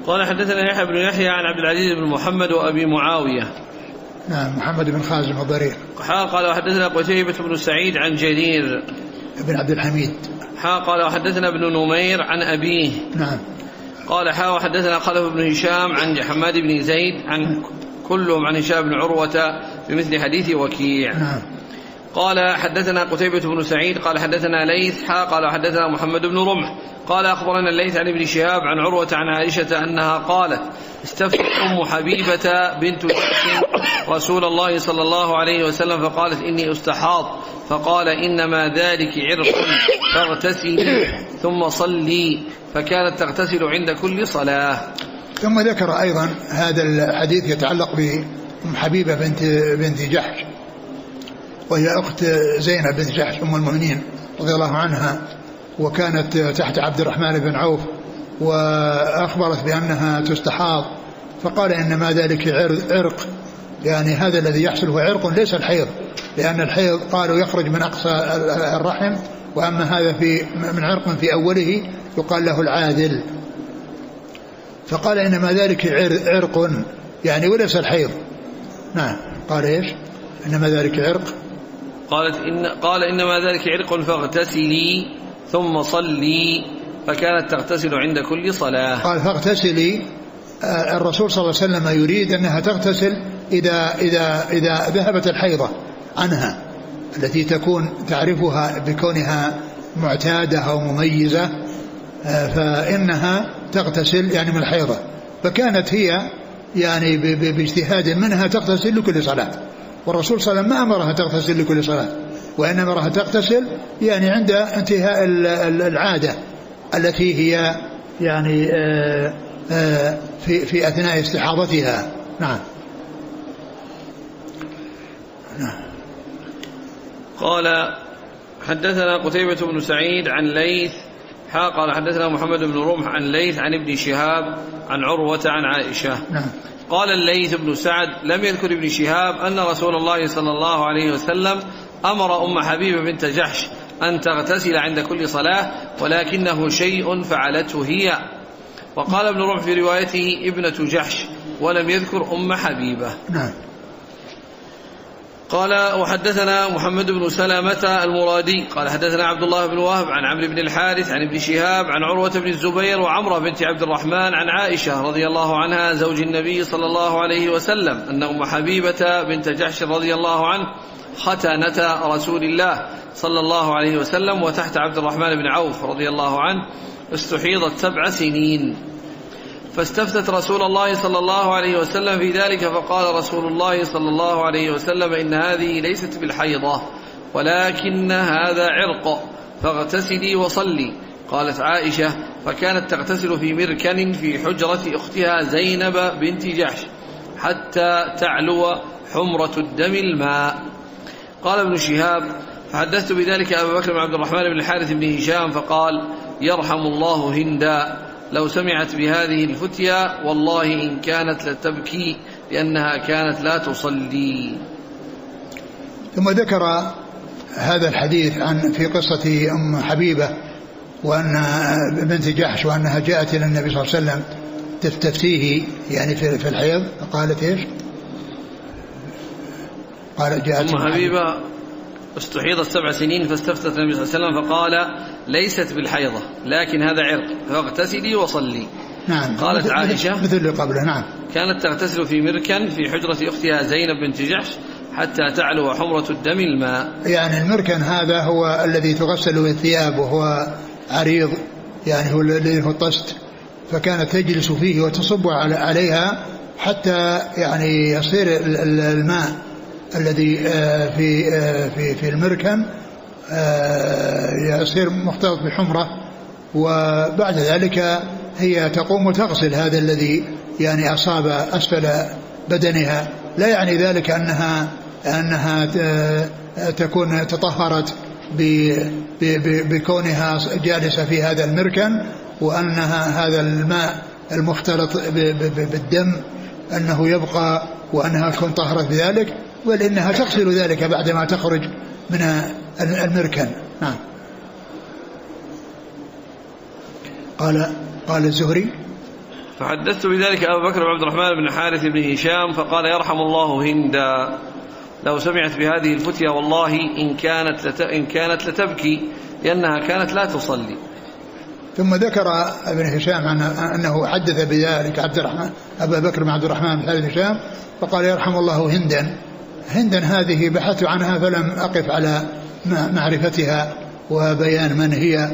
قال حدثنا يحيى بن يحيى عن عبد العزيز بن محمد وأبي معاوية. نعم محمد بن خازم الضرير. قال وحدثنا قتيبة بن سعيد عن جرير بن عبد الحميد. قال وحدثنا ابن نمير عن أبيه. نعم. قال وحدثنا خلف بن هشام عن حماد بن زيد عن كلهم عن هشام بن عروة بمثل حديث وكيع. نعم. قال حدثنا قتيبة بن سعيد قال حدثنا ليث قال حدثنا محمد بن رمح قال أخبرنا الليث عن ابن شهاب عن عروة عن عائشة أنها قالت استفتت أم حبيبة بنت جحش رسول الله صلى الله عليه وسلم فقالت إني أستحاض فقال إنما ذلك عرق فاغتسلي ثم صلي فكانت تغتسل عند كل صلاة. ثم ذكر أيضا هذا الحديث يتعلق بأم حبيبة بنت جحش وهي أخت زينب بنت جحش أم المؤمنين رضي الله عنها وكانت تحت عبد الرحمن بن عوف وأخبرت بأنها تستحاض فقال إنما ذلك عرق يعني هذا الذي يحصل هو عرق ليس الحيض لأن الحيض قالوا يخرج من أقصى الرحم وأما هذا من عرق في أوله يقال له العاذل فقال إنما ذلك عرق يعني وليس الحيض. نعم. قال إيش إنما ذلك عرق قال إنما ذلك عرق فاغتسلي ثم صلي فكانت تغتسل عند كل صلاة. قال فاغتسلي الرسول صلى الله عليه وسلم يريد أنها تغتسل إذا ذهبت الحيضة عنها التي تكون تعرفها بكونها معتادة أو مميزة فإنها تغتسل يعني من الحيضة فكانت هي يعني باجتهاد منها تغتسل لكل صلاة والرسول صلى الله عليه وسلم ما أمرها تغتسل لكل صلاة وإنما أمرها تغتسل يعني عند انتهاء العادة التي هي يعني في أثناء استحاضتها. نعم. قال حدثنا قتيبة بن سعيد عن ليث قال حدثنا محمد بن رمح عن ليث عن ابن شهاب عن عروة عن عائشة. نعم. قال الليث بن سعد لم يذكر ابن شهاب أن رسول الله صلى الله عليه وسلم أمر أم حبيبة بنت جحش أن تغتسل عند كل صلاة ولكنه شيء فعلته هي. وقال ابن رمح في روايته ابنة جحش ولم يذكر أم حبيبة. نعم. قال وحدثنا محمد بن سلامة المرادي قال حدثنا عبد الله بن وهب عن عمرو بن الحارث عن ابن شهاب عن عروة بن الزبير وعمرة بنت عبد الرحمن عن عائشة رضي الله عنها زوج النبي صلى الله عليه وسلم أن أم حبيبة بنت جحش رضي الله عنه ختنة رسول الله صلى الله عليه وسلم وتحت عبد الرحمن بن عوف رضي الله عنه استحيضت 7 سنين فاستفتت رسول الله صلى الله عليه وسلم في ذلك فقال رسول الله صلى الله عليه وسلم إن هذه ليست بالحيضة ولكن هذا عرق فاغتسلي وصلي. قالت عائشة فكانت تغتسل في مركن في حجرة أختها زينب بنت جحش حتى تعلو حمرة الدم الماء. قال ابن شهاب فحدثت بذلك أبا بكر بن عبد الرحمن بن الحارث بن هشام فقال يرحم الله هندا لو سمعت بهذه الفتيا والله إن كانت لتبكي لأنها كانت لا تصلي. ثم ذكر هذا الحديث في قصة أم حبيبة وأن بنت جحش وأنها جاءت إلى النبي صلى الله عليه وسلم تستفتيه يعني في الحيض فقالت إيش؟ قالت جاءت أم حبيبة استحيضت 7 سنين فاستفتت النبي صلى الله عليه وسلم فقال ليست بالحيضة لكن هذا عرق فاغتسلي وصلي. نعم. قالت عائشة مثل اللي قبله. نعم. كانت تغتسل في مركن في حجرة أختها زينب بنت جحش حتى تعلو حمرة الدم الماء. يعني المركن هذا هو الذي تغسل به الثياب وهو عريض يعني هو الذي هو الطست فكانت تجلس فيه وتصب عليها حتى يعني يصير الماء الذي في المركن يصير مختلط بحمرة وبعد ذلك هي تقوم وتغسل هذا الذي يعني أصاب أسفل بدنها لا يعني ذلك أنها تكون تطهرت بكونها جالسة في هذا المركن وأنها هذا الماء المختلط بالدم أنه يبقى وأنها تكون طهرت بذلك بل إنها تغسل ذلك بعدما تخرج من المركن. نعم. قال الزهري فحدثت بذلك أبا بكر وعبد الرحمن بن حارث بن هشام فقال يرحم الله هندا لو سمعت بهذه الفتيا والله إن كانت لتبكي لأنها كانت لا تصلي. ثم ذكر ابن هشام أنه حدث بذلك أبا بكر بن عبد الرحمن بن حارث بن هشام فقال يرحم الله هندا هذه بحثت عنها فلم أقف على معرفتها وبيان من هي،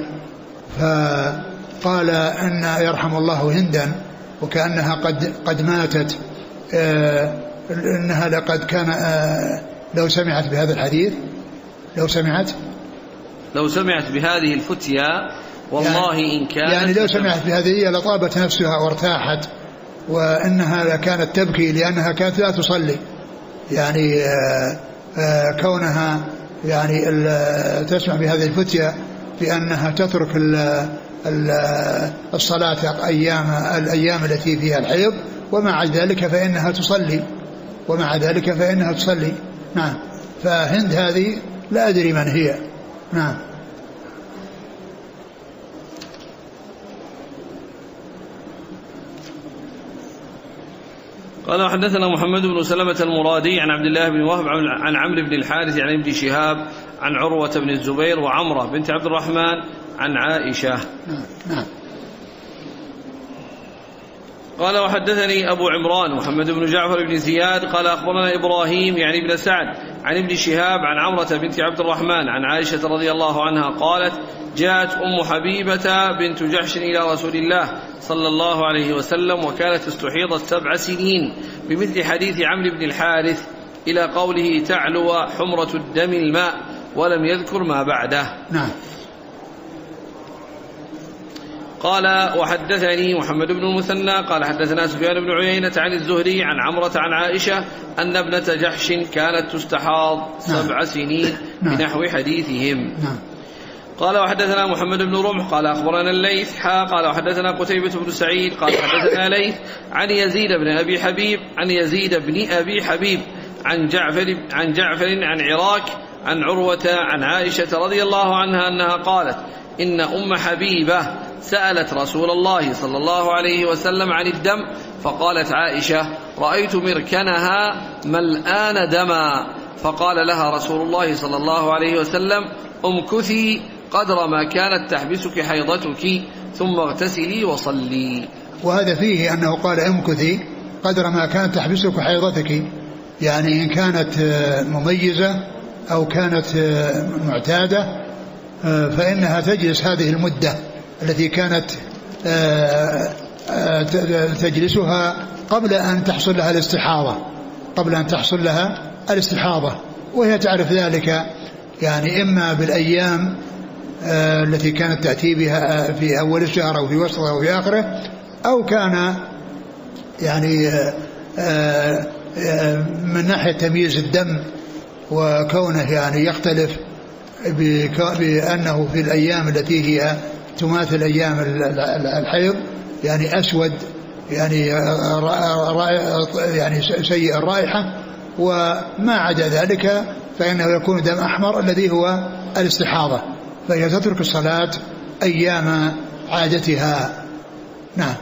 فقال أن يرحم الله هندا وكأنها قد ماتت، إنها لقد كان لو سمعت بهذا الحديث لو سمعت بهذه الفتيا والله إن كانت يعني لو سمعت بهذه لطابت نفسها وارتاحت، وإنها كانت تبكي لأنها كانت لا تصلي، يعني كونها يعني تسمع بهذه الفتيا بأنها تترك الصلاة الأيام التي فيها الحيض ومع ذلك فإنها تصلي. نعم. فهند هذه لا أدري من هي. نعم. قال وحدثنا محمد بن سلمة المرادي عن عبد الله بن وهب عن عمرو بن الحارث عن ابن شهاب عن عروة بن الزبير وعمرة بنت عبد الرحمن عن عائشة. نعم. قال وحدثني أبو عمران محمد بن جعفر بن زياد قال أخبرنا إبراهيم يعني ابن سعد عن ابن شهاب عن عمرة بنت عبد الرحمن عن عائشة رضي الله عنها قالت جاءت أم حبيبة بنت جحش إلى رسول الله صلى الله عليه وسلم وكانت استحيضت 7 سنين بمثل حديث عمرو بن الحارث إلى قوله تعلو حمرة الدم الماء ولم يذكر ما بعده. نعم. قال وحدثني محمد بن المثنى قال حدثنا سفيان بن عيينة عن الزهري عن عمرة عن عائشة أن ابنة جحش كانت تستحاض 7 سنين بنحو حديثهم. قال وحدثنا محمد بن رمح قال أخبرنا الليث قال وحدثنا قتيبة بن سعيد قال حدثنا ليث عن يزيد بن أبي حبيب عن جعفر عن عراك عن عروة عن عائشة رضي الله عنها أنها قالت إن أم حبيبة سألت رسول الله صلى الله عليه وسلم عن الدم فقالت عائشة رأيت مركنها ملآن دما فقال لها رسول الله صلى الله عليه وسلم امكثي قدر ما كانت تحبسك حيضتك ثم اغتسلي وصلي. وهذا فيه أنه قال امكثي قدر ما كانت تحبسك حيضتك، يعني إن كانت مميزة أو كانت معتادة فإنها تجلس هذه المدة التي كانت تجلسها قبل أن تحصل لها الاستحاضة، وهي تعرف ذلك يعني إما بالأيام التي كانت تأتي بها في أول الشهر أو في وسطه أو في آخره، أو كان يعني من ناحية تمييز الدم وكونه يعني يختلف بأنه في الأيام التي هي تماثل أيام الحيض يعني أسود يعني سيء الرائحة، وما عدا ذلك فإنه يكون دم أحمر الذي هو الاستحاضة، فهي تترك الصلاة أيام عادتها. نعم.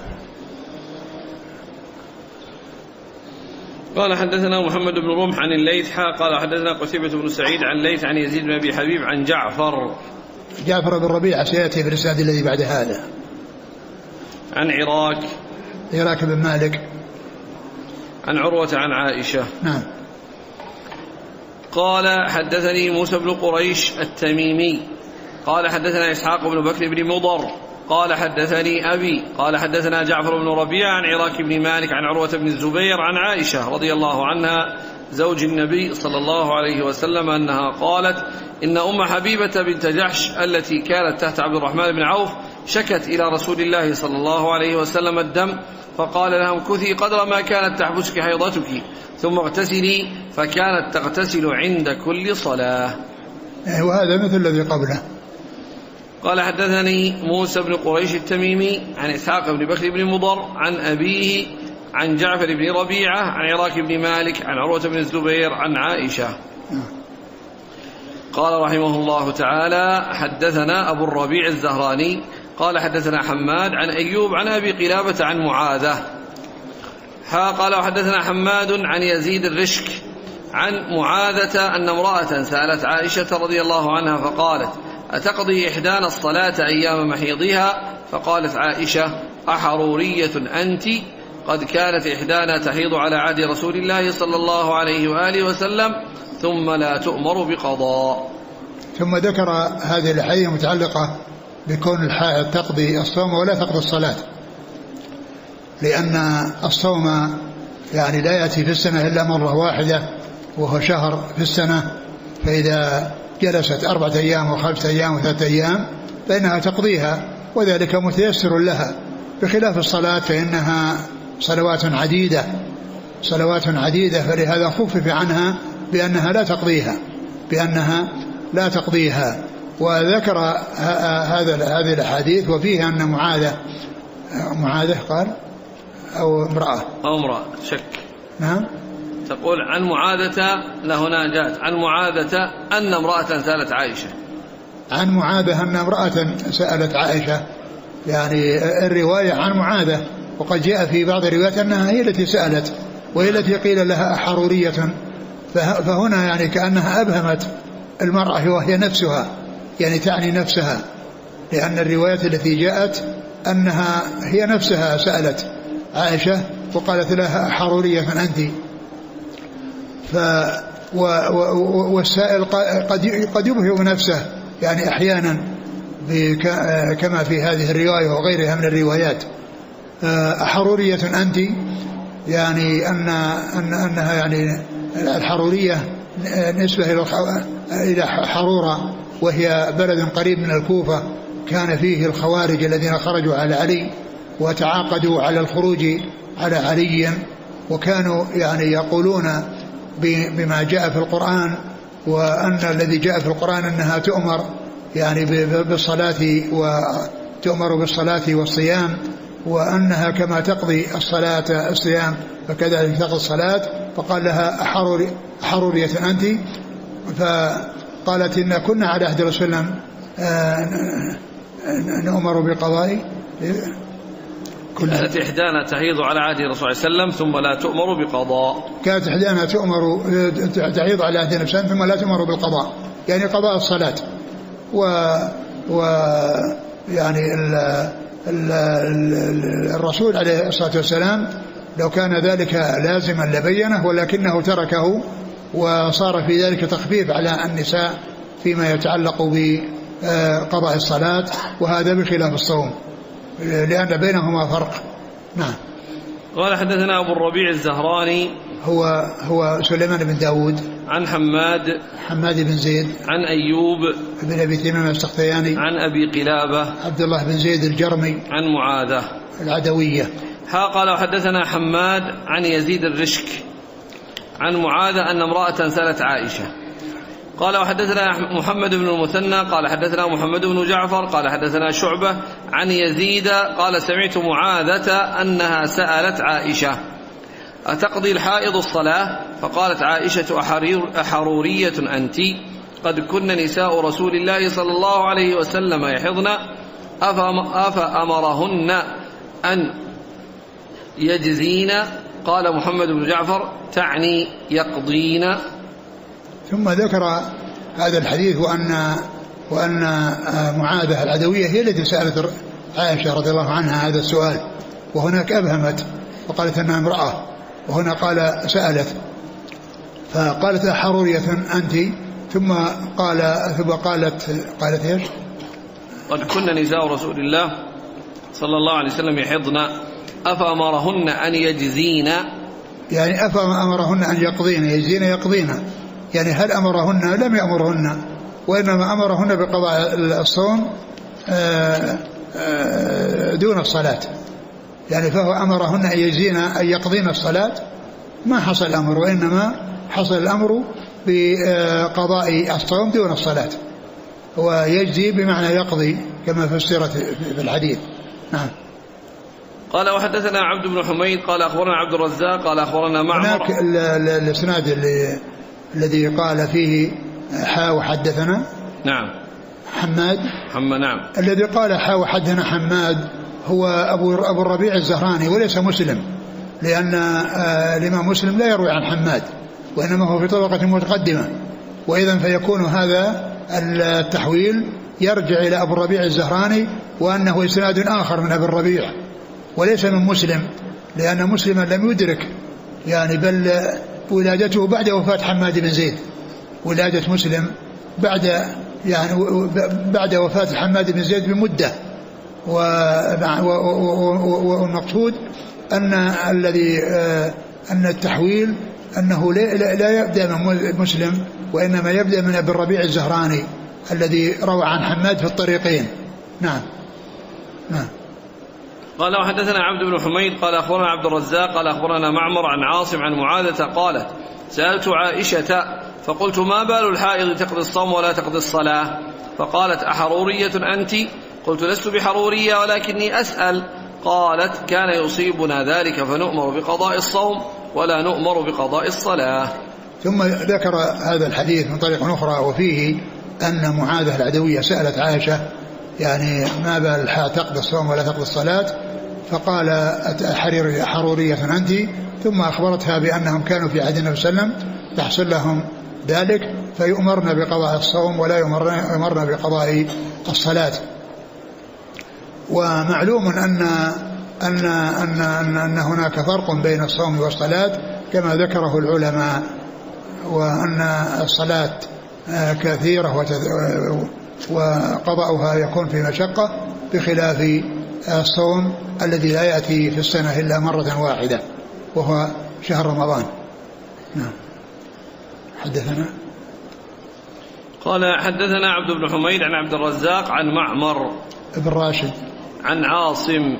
قال حدثنا محمد بن رمح عن الليث قال حدثنا قتيبة بن سعيد عن الليث عن يزيد بن أبي حبيب عن جعفر بن ربيعة سيأتي في الإسناد الذي بعد هذا، عن عراك بن مالك عن عروة عن عائشة. نعم. قال حدثني موسى بن قريش التميمي قال حدثنا إسحاق بن بكر بن مضر قال حدثني أبي قال حدثنا جعفر بن ربيعة عن عراك بن مالك عن عروة بن الزبير عن عائشة رضي الله عنها زوج النبي صلى الله عليه وسلم أنها قالت إن أم حبيبة بنت جحش التي كانت تحت عبد الرحمن بن عوف شكت إلى رسول الله صلى الله عليه وسلم الدم فقال لها امكثي قدر ما كانت تحبسك حيضتك ثم اغتسلي فكانت تغتسل عند كل صلاة. وهذا مثل الذي قبله. قال حدثني موسى بن قريش التميمي عن إسحاق بن بكر بن مضر عن أبيه عن جعفر بن ربيعة عن عراك بن مالك عن عروة بن الزبير عن عائشة. قال رحمه الله تعالى حدثنا أبو الربيع الزهراني قال حدثنا حماد عن أيوب عن أبي قلابة عن معاذة. قال وحدثنا حماد عن يزيد الرشك عن معاذة أن امرأة سألت عائشة رضي الله عنها فقالت: أتقضي إحدانا الصلاة أيام محيضها؟ فقالت عائشة: أحرورية أنت؟ قد كانت إحدانا تحيض على عهد رسول الله صلى الله عليه وآله وسلم ثم لا تؤمر بقضاء. ثم ذكر هذه الحديث المتعلقة بكون الحائض تقضي الصوم ولا تقضي الصلاة، لأن الصوم يعني لا يأتي في السنة إلا مرة واحدة وهو شهر في السنة، فإذا جلست 4 أيام و5 أيام و3 أيام فإنها تقضيها، وذلك متيسر لها، بخلاف الصلاة فإنها صلوات عديدة فلهذا خفف عنها بأنها لا تقضيها. وذكر هذه الأحاديث وفيها أن معاذة قال أو امرأة شك. نعم. تقول عن معاذة، لهنا جاءت عن معاذة أن امرأة سألت عائشة. عن معاذة أن امرأة سألت عائشة، يعني الرواية عن معاذة، وقد جاء في بعض الروايات أنها هي التي سألت وهي التي قيل لها أحرورية، فهنا يعني كأنها أبهمت المرأة وهي نفسها، يعني تعني نفسها، لأن الروايات التي جاءت أنها هي نفسها سألت عائشة وقالت لها أحرورية أنت. والسائل قد يبهم نفسه يعني أحيانا كما في هذه الرواية وغيرها من الروايات. أحرورية أنت يعني أنها يعني الحرورية نسبة إلى حرورة، وهي بلد قريب من الكوفة، كان فيه الخوارج الذين خرجوا على علي وتعاقدوا على الخروج على علي، وكانوا يعني يقولون بما جاء في القرآن، وأن الذي جاء في القرآن أنها تؤمر يعني بالصلاة وتؤمر بالصلاة والصيام، وأنها كما تقضي الصلاة الصيام فكذلك تقضي الصلاة. فقال لها أحرورية أنت؟ فقالت إن كنا على عهد رسول الله نؤمر بالقضاء. كانت إحدانا تحيض على عهد رسول الله صلى الله عليه وسلم ثم لا تؤمر بقضاء. كانت إحدانا تحيض على عهد النبي ثم لا تؤمر بالقضاء، يعني قضاء الصلاة. يعني الرسول عليه الصلاة والسلام لو كان ذلك لازما لبينه، ولكنه تركه وصار في ذلك تخفيف على النساء فيما يتعلق بقضاء الصلاة، وهذا بخلاف الصوم لأن بينهما فرق. نعم. قال حدثنا أبو الربيع الزهراني هو سليمان بن داود عن حماد بن زيد عن أيوب بن أبي تميم السختياني عن أبي قلابة عبد الله بن زيد الجرمي عن معاذة العدوية. قال حدثنا حماد عن يزيد الرشك عن معاذة أن امرأة سألت عائشة. قال وحدثنا محمد بن المثنى قال حدثنا محمد بن جعفر قال حدثنا شعبة عن يزيد قال سمعت معاذة أنها سألت عائشة: أتقضي الحائض الصلاة؟ فقالت عائشة: أحرورية أنت؟ قد كن نساء رسول الله صلى الله عليه وسلم يحضن أفأمرهن أن يجزين؟ قال محمد بن جعفر: تعني يقضين. ثم ذكر هذا الحديث وأن معاذة العدوية هي التي سألت عائشة رضي الله عنها هذا السؤال، وهناك أبهمت وقالت أنها امرأة، وهنا قال سألت، فقالت أحرورية أنت؟ ثم قالت إيش؟ قد كن نساء رسول الله صلى الله عليه وسلم يحضن أفأمرهن أن يجزين، يعني أفأمرهن أن يقضين، يجزين يقضين، يعني هل أمرهن؟ لم يأمرهن، وإنما أمرهن بقضاء الصوم دون الصلاة، يعني فهو أمرهن أن يجزين أن يقضين الصلاة، ما حصل الأمر، وإنما حصل الأمر بقضاء الصوم دون الصلاة، ويجزي بمعنى يقضي كما فسرت في الحديث. نعم. قال وحدثنا عبد بن حميد قال أخبرنا عبد الرزاق قال أخبرنا معمر. هناك الإسناد الذي قال فيه وحدثنا. نعم. حماد نعم. الذي قال حدثنا حماد هو أبو الربيع الزهراني وليس مسلم، لأن الإمام مسلم لا يروي عن حماد وإنما هو في طبقة متقدمة، وإذا فيكون هذا التحويل يرجع إلى أبو الربيع الزهراني وأنه إسناد آخر من أبي الربيع وليس من مسلم، لأن مسلما لم يدرك يعني بل ولادته بعد وفاة حماد بن زيد، ولادة مسلم بعد وفاة حماد بن زيد بمدة. والمقصود أن التحويل أنه لا يبدأ من مسلم وإنما يبدأ من أبي الربيع الزهراني الذي روى عن حماد في الطريقين. نعم. قال وحدثنا عبد بن حميد قال أخبرنا عبد الرزاق قال أخبرنا معمر عن عاصم عن معاذة قالت سألت عائشة فقلت ما بال الحائض تقضي الصوم ولا تقضي الصلاة؟ فقالت أحرورية أنت؟ قلت لست بحرورية ولكني أسأل. قالت كان يصيبنا ذلك فنؤمر بقضاء الصوم ولا نؤمر بقضاء الصلاة. ثم ذكر هذا الحديث من طريق أخرى وفيه أن معاذة العدوية سألت عائشة يعني ما بال الحائض تقضي الصوم ولا تقضي الصلاة؟ فقال حرورية أنت؟ ثم أخبرتها بأنهم كانوا في عهد النبي صلى الله عليه وسلم تحصل لهم ذلك فيؤمرن بقضاء الصوم ولا يؤمرن بقضاء الصلاة. ومعلوم أن هناك فرق بين الصوم والصلاة كما ذكره العلماء، وأن الصلاة كثيرة وقضاؤها يكون في مشقة بخلاف الصوم الذي لا يأتي في السنة إلا مرة واحدة وهو شهر رمضان. نعم. حدثنا قال حدثنا عبد بن حميد عن عبد الرزاق عن معمر بن راشد عن عاصم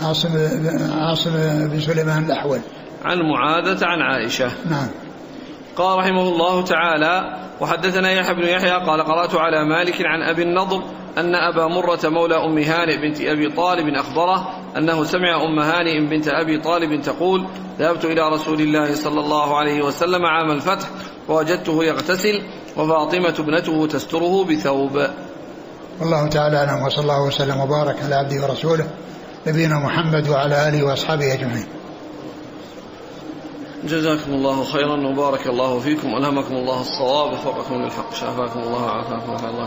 بن سليمان الأحول عن معاذة عن عائشة. نعم. قال رحمه الله تعالى وحدثنا يحيى بن يحيى قال قرأت على مالك عن أبي النضر أن أبا مرة مولى أم هانئ بنت أبي طالب أخبره أنه سمع أم هانئ بنت أبي طالب تقول ذهبت إلى رسول الله صلى الله عليه وسلم عام الفتح ووجدته يغتسل وفاطمة ابنته تستره بثوب. والله تعالى أعلم، وصلى الله وسلم وبارك على عبده ورسوله نبينا محمد وعلى آله وأصحابه أجمعين. جزاكم الله خيرا وبارك الله فيكم، ألهمكم الله الصواب وفقكم للحق، شافاكم الله وعافاكم الله.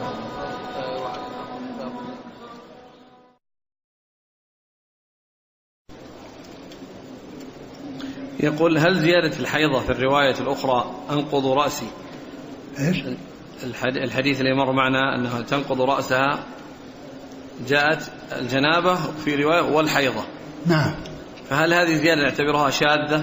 يقول هل زيادة الحيضة في الرواية الأخرى أنقض رأسي؟ إيش؟ الحديث اللي مر معنا أنها تنقض رأسها جاءت الجنابة في رواية والحيضة. نعم. فهل هذه زيادة نعتبرها شاذة؟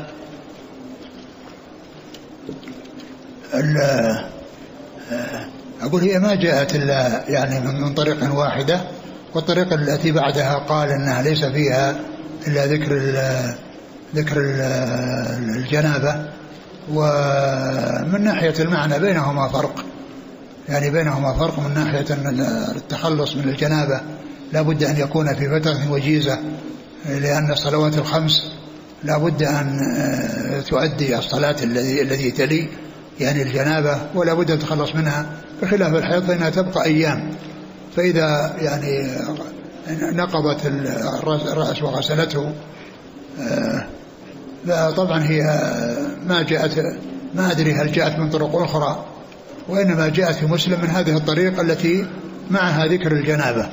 أقول هي ما جاءت إلا يعني من طريق واحدة، والطريقة التي بعدها قال أنها ليس فيها إلا ذكر الجنابة. ومن ناحية المعنى بينهما فرق، يعني بينهما فرق من ناحية أن التخلص من الجنابة لا بد أن يكون في فترة وجيزة، لأن الصلوات الخمس لا بد أن تؤدي الصلاة الذي تلي يعني الجنابة ولا بد أن تخلص منها، بخلاف الحيض فإنها تبقى أيام. فإذا يعني نقضت الرأس وغسلته طبعا هي ما جاءت، ما أدري هل جاءت من طرق أخرى، وإنما جاءت في مسلم من هذه الطريقة التي معها ذكر الجنابة.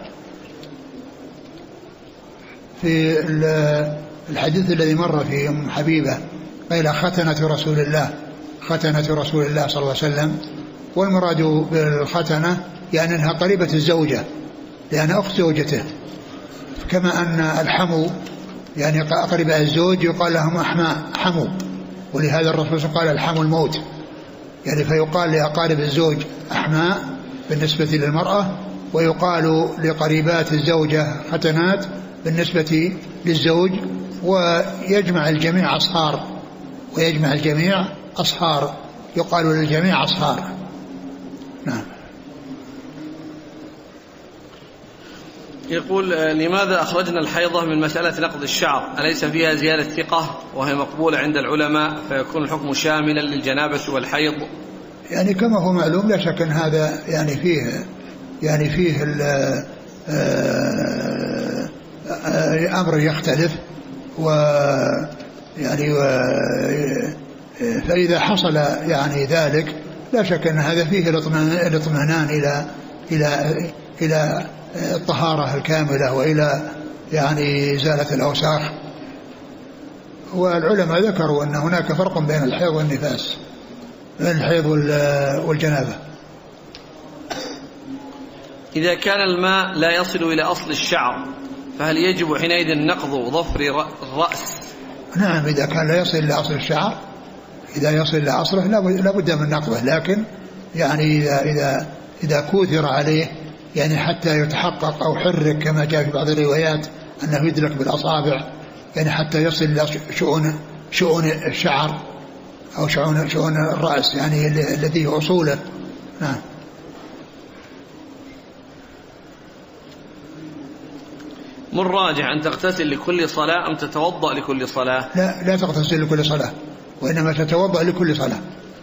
في الحديث الذي مر في أم حبيبة قيل ختنة رسول الله صلى الله عليه وسلم، والمراد بالختنة يعني أنها قريبة الزوجة لأن أخت زوجته، كما أن الحمو يعني أقرب الزوج يقال لهم حمو، ولهذا الرسول قال الحمو الموت، يعني فيقال لأقارب الزوج أحماء بالنسبة للمرأة، ويقال لقريبات الزوجة ختنات بالنسبة للزوج، ويجمع الجميع أصهار، يقال للجميع أصهار. نعم. يقول لماذا أخرجنا الحيضة من مسألة نقض الشعر؟ أليس فيها زيادة ثقة وهي مقبولة عند العلماء فيكون الحكم شاملا للجنابة والحيض؟ يعني كما هو معلوم لا شك أن هذا يعني فيه يعني فيه أمر يختلف، ويعني فإذا حصل يعني ذلك لا شك أن هذا فيه الاطمئنان إلى الطهارة الكاملة وإلى يعني إزالة الأوساخ. والعلماء ذكروا أن هناك فرق بين الحيض والنفاس، بين الحيض والجنابة. إذا كان الماء لا يصل إلى أصل الشعر فهل يجب حينئذ نقض ظفر الرأس؟ نعم، إذا كان لا يصل إلى أصل الشعر، إذا يصل إلى أصله لا بد من نقضه، لكن يعني إذا كوثر عليه يعني حتى يتحقق أو حرك كما جاء في بعض الروايات أنه يدرك بالأصابع، يعني حتى يصل إلى شؤون الشعر أو شؤون الرأس يعني الذي هو أصوله. نعم. من راجح أن تغتسل لكل صلاة أم تتوضأ لكل صلاة؟ لا تغتسل لكل صلاة، وإنما تتوضأ لكل صلاة.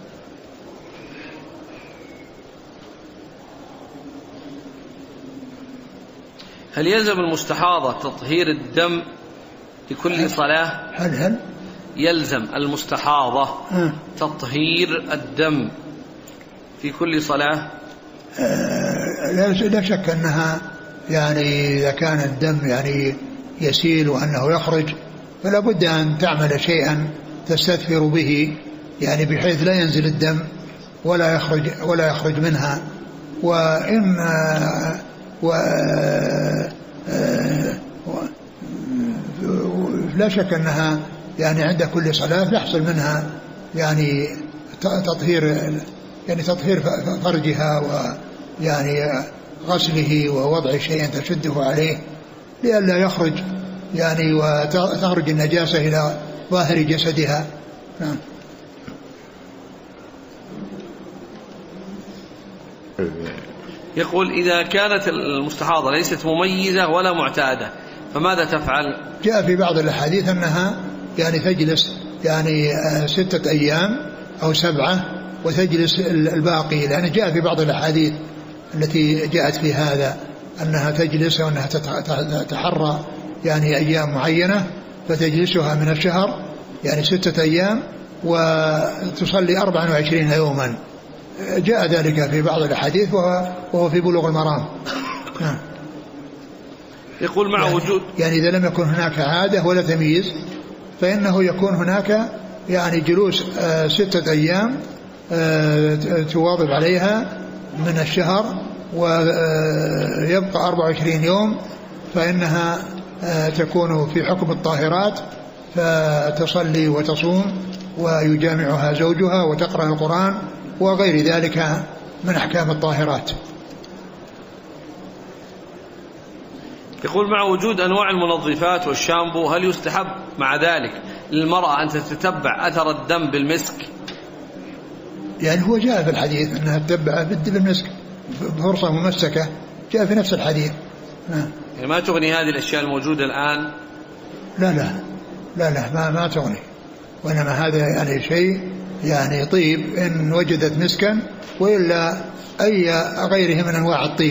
هل يلزم المستحاضة تطهير الدم لكل صلاة؟ هل يلزم المستحاضة تطهير الدم في كل صلاة؟ لا شك أنها يعني إذا كان الدم يعني يسيل وأنه يخرج فلا بد أن تعمل شيئا تستثمر به، يعني بحيث لا ينزل الدم ولا يخرج منها. وإن لا شك أنها يعني عند كل صلاة يحصل منها يعني تطهير فرجها، ويعني غسله ووضع شيء تشده عليه لئلا يخرج يعني وتخرج النجاسة إلى ظاهر جسدها. نعم. يقول إذا كانت المستحاضة ليست مميزة ولا معتادة فماذا تفعل؟ جاء في بعض الأحاديث أنها يعني تجلس يعني 6 أيام أو 7، وتجلس الباقي، لأن جاء في بعض الأحاديث التي جاءت في هذا أنها تجلس وأنها تحرى يعني أيام معينة فتجلسها من الشهر يعني 6 أيام وتصلي 24 يوما. جاء ذلك في بعض الأحاديث وهو في بلوغ المرام. يقول مع وجود يعني إذا لم يكن هناك عادة ولا تمييز فإنه يكون هناك يعني جلوس 6 أيام تواظب عليها من الشهر، ويبقى 24 يوم فإنها تكون في حكم الطاهرات، فتصلي وتصوم ويجامعها زوجها وتقرأ القرآن وغير ذلك من أحكام الطاهرات. يقول مع وجود أنواع المنظفات والشامبو هل يستحب مع ذلك للمرأة أن تتتبع أثر الدم بالمسك؟ يعني هو جاء في الحديث أنها تتبع بالمسك بفرصة ممسكة، جاء في نفس الحديث. يعني ما تغني هذه الأشياء الموجودة الآن؟ لا ما تغني، وإنما هذا يعني شيء يعني طيب إن وجدت مسكا، وإلا أي غيره من أنواع الطيب.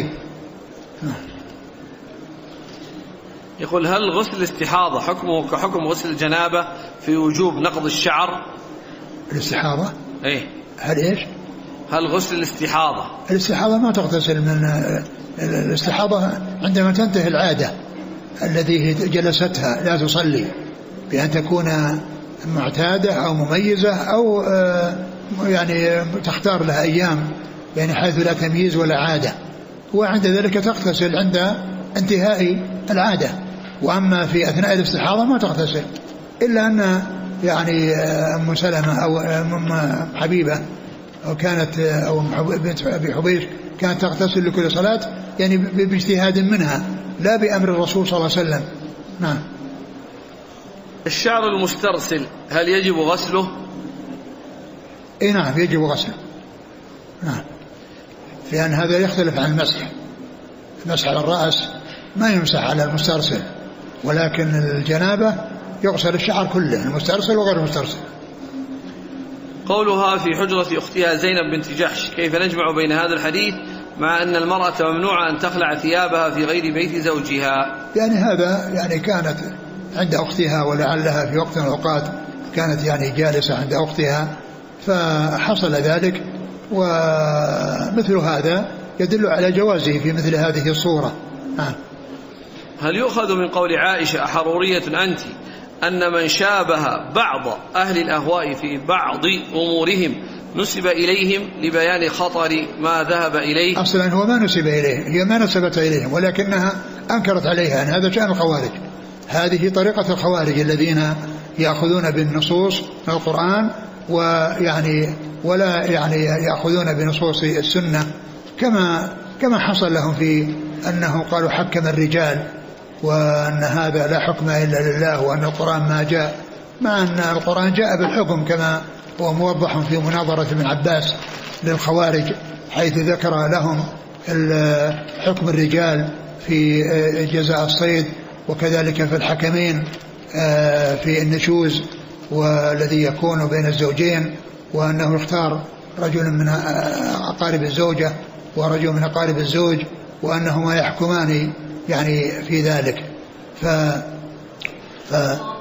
يقول هل غسل الاستحاضة حكمه كحكم غسل الجنابة في وجوب نقض الشعر؟ الاستحاضة؟ إيه. هل إيش؟ هل غسل الاستحاضة ما تغتسل من الاستحاضة عندما تنتهي العادة الذي جلستها لا تصلي، بأن تكون معتادة أو مميزة أو يعني تختار لها أيام يعني حيث لا تمييز ولا عادة، وعند ذلك تغتسل عند انتهاء العادة. وأما في أثناء الاستحاضة ما تغتسل، إلا أن يعني أم سلمة أو أم حبيبة أو كانت أو بنت أبي حبيش كانت تغتسل لكل صلاة يعني باجتهاد منها لا بأمر الرسول صلى الله عليه وسلم. نعم. الشعر المسترسل هل يجب غسله؟ إيه نعم يجب غسله. نعم، لأن هذا يختلف عن المسح على الرأس ما يمسح على المسترسل، ولكن الجنابة يغسل الشعر كله، المسترسل وغير المسترسل. قولها في حجرة أختها زينب بنت جحش كيف نجمع بين هذا الحديث مع أن المرأة ممنوع أن تخلع ثيابها في غير بيت زوجها؟ يعني هذا يعني كانت عند أختها، ولعلها في وقت من الأوقات كانت يعني جالسة عند أختها فحصل ذلك، ومثل هذا يدل على جوازه في مثل هذه الصورة. هل يؤخذ من قول عائشة أحرورية أنت أن من شابه بعض أهل الأهواء في بعض أمورهم نسب إليهم لبيان خطر ما ذهب إليه؟ أصلا هو ما نسب إليه، هي ما نسبت إليهم، ولكنها أنكرت عليها أن هذا شأن الخوارج. هذه طريقة الخوارج الذين يأخذون بالنصوص من القرآن ويعني ولا يعني يأخذون بنصوص السنة، كما حصل لهم في أنه قالوا حكم الرجال، وأن هذا لا حكم إلا لله، وأن القرآن ما جاء، مع أن القرآن جاء بالحكم كما هو موضح في مناظرة ابن عباس للخوارج، حيث ذكر لهم حكم الرجال في جزاء الصيد، وكذلك في الحكمين في النشوز والذي يكون بين الزوجين، وأنه اختار رجل من أقارب الزوجة ورجل من أقارب الزوج، وأنهما يحكمان يعني في ذلك.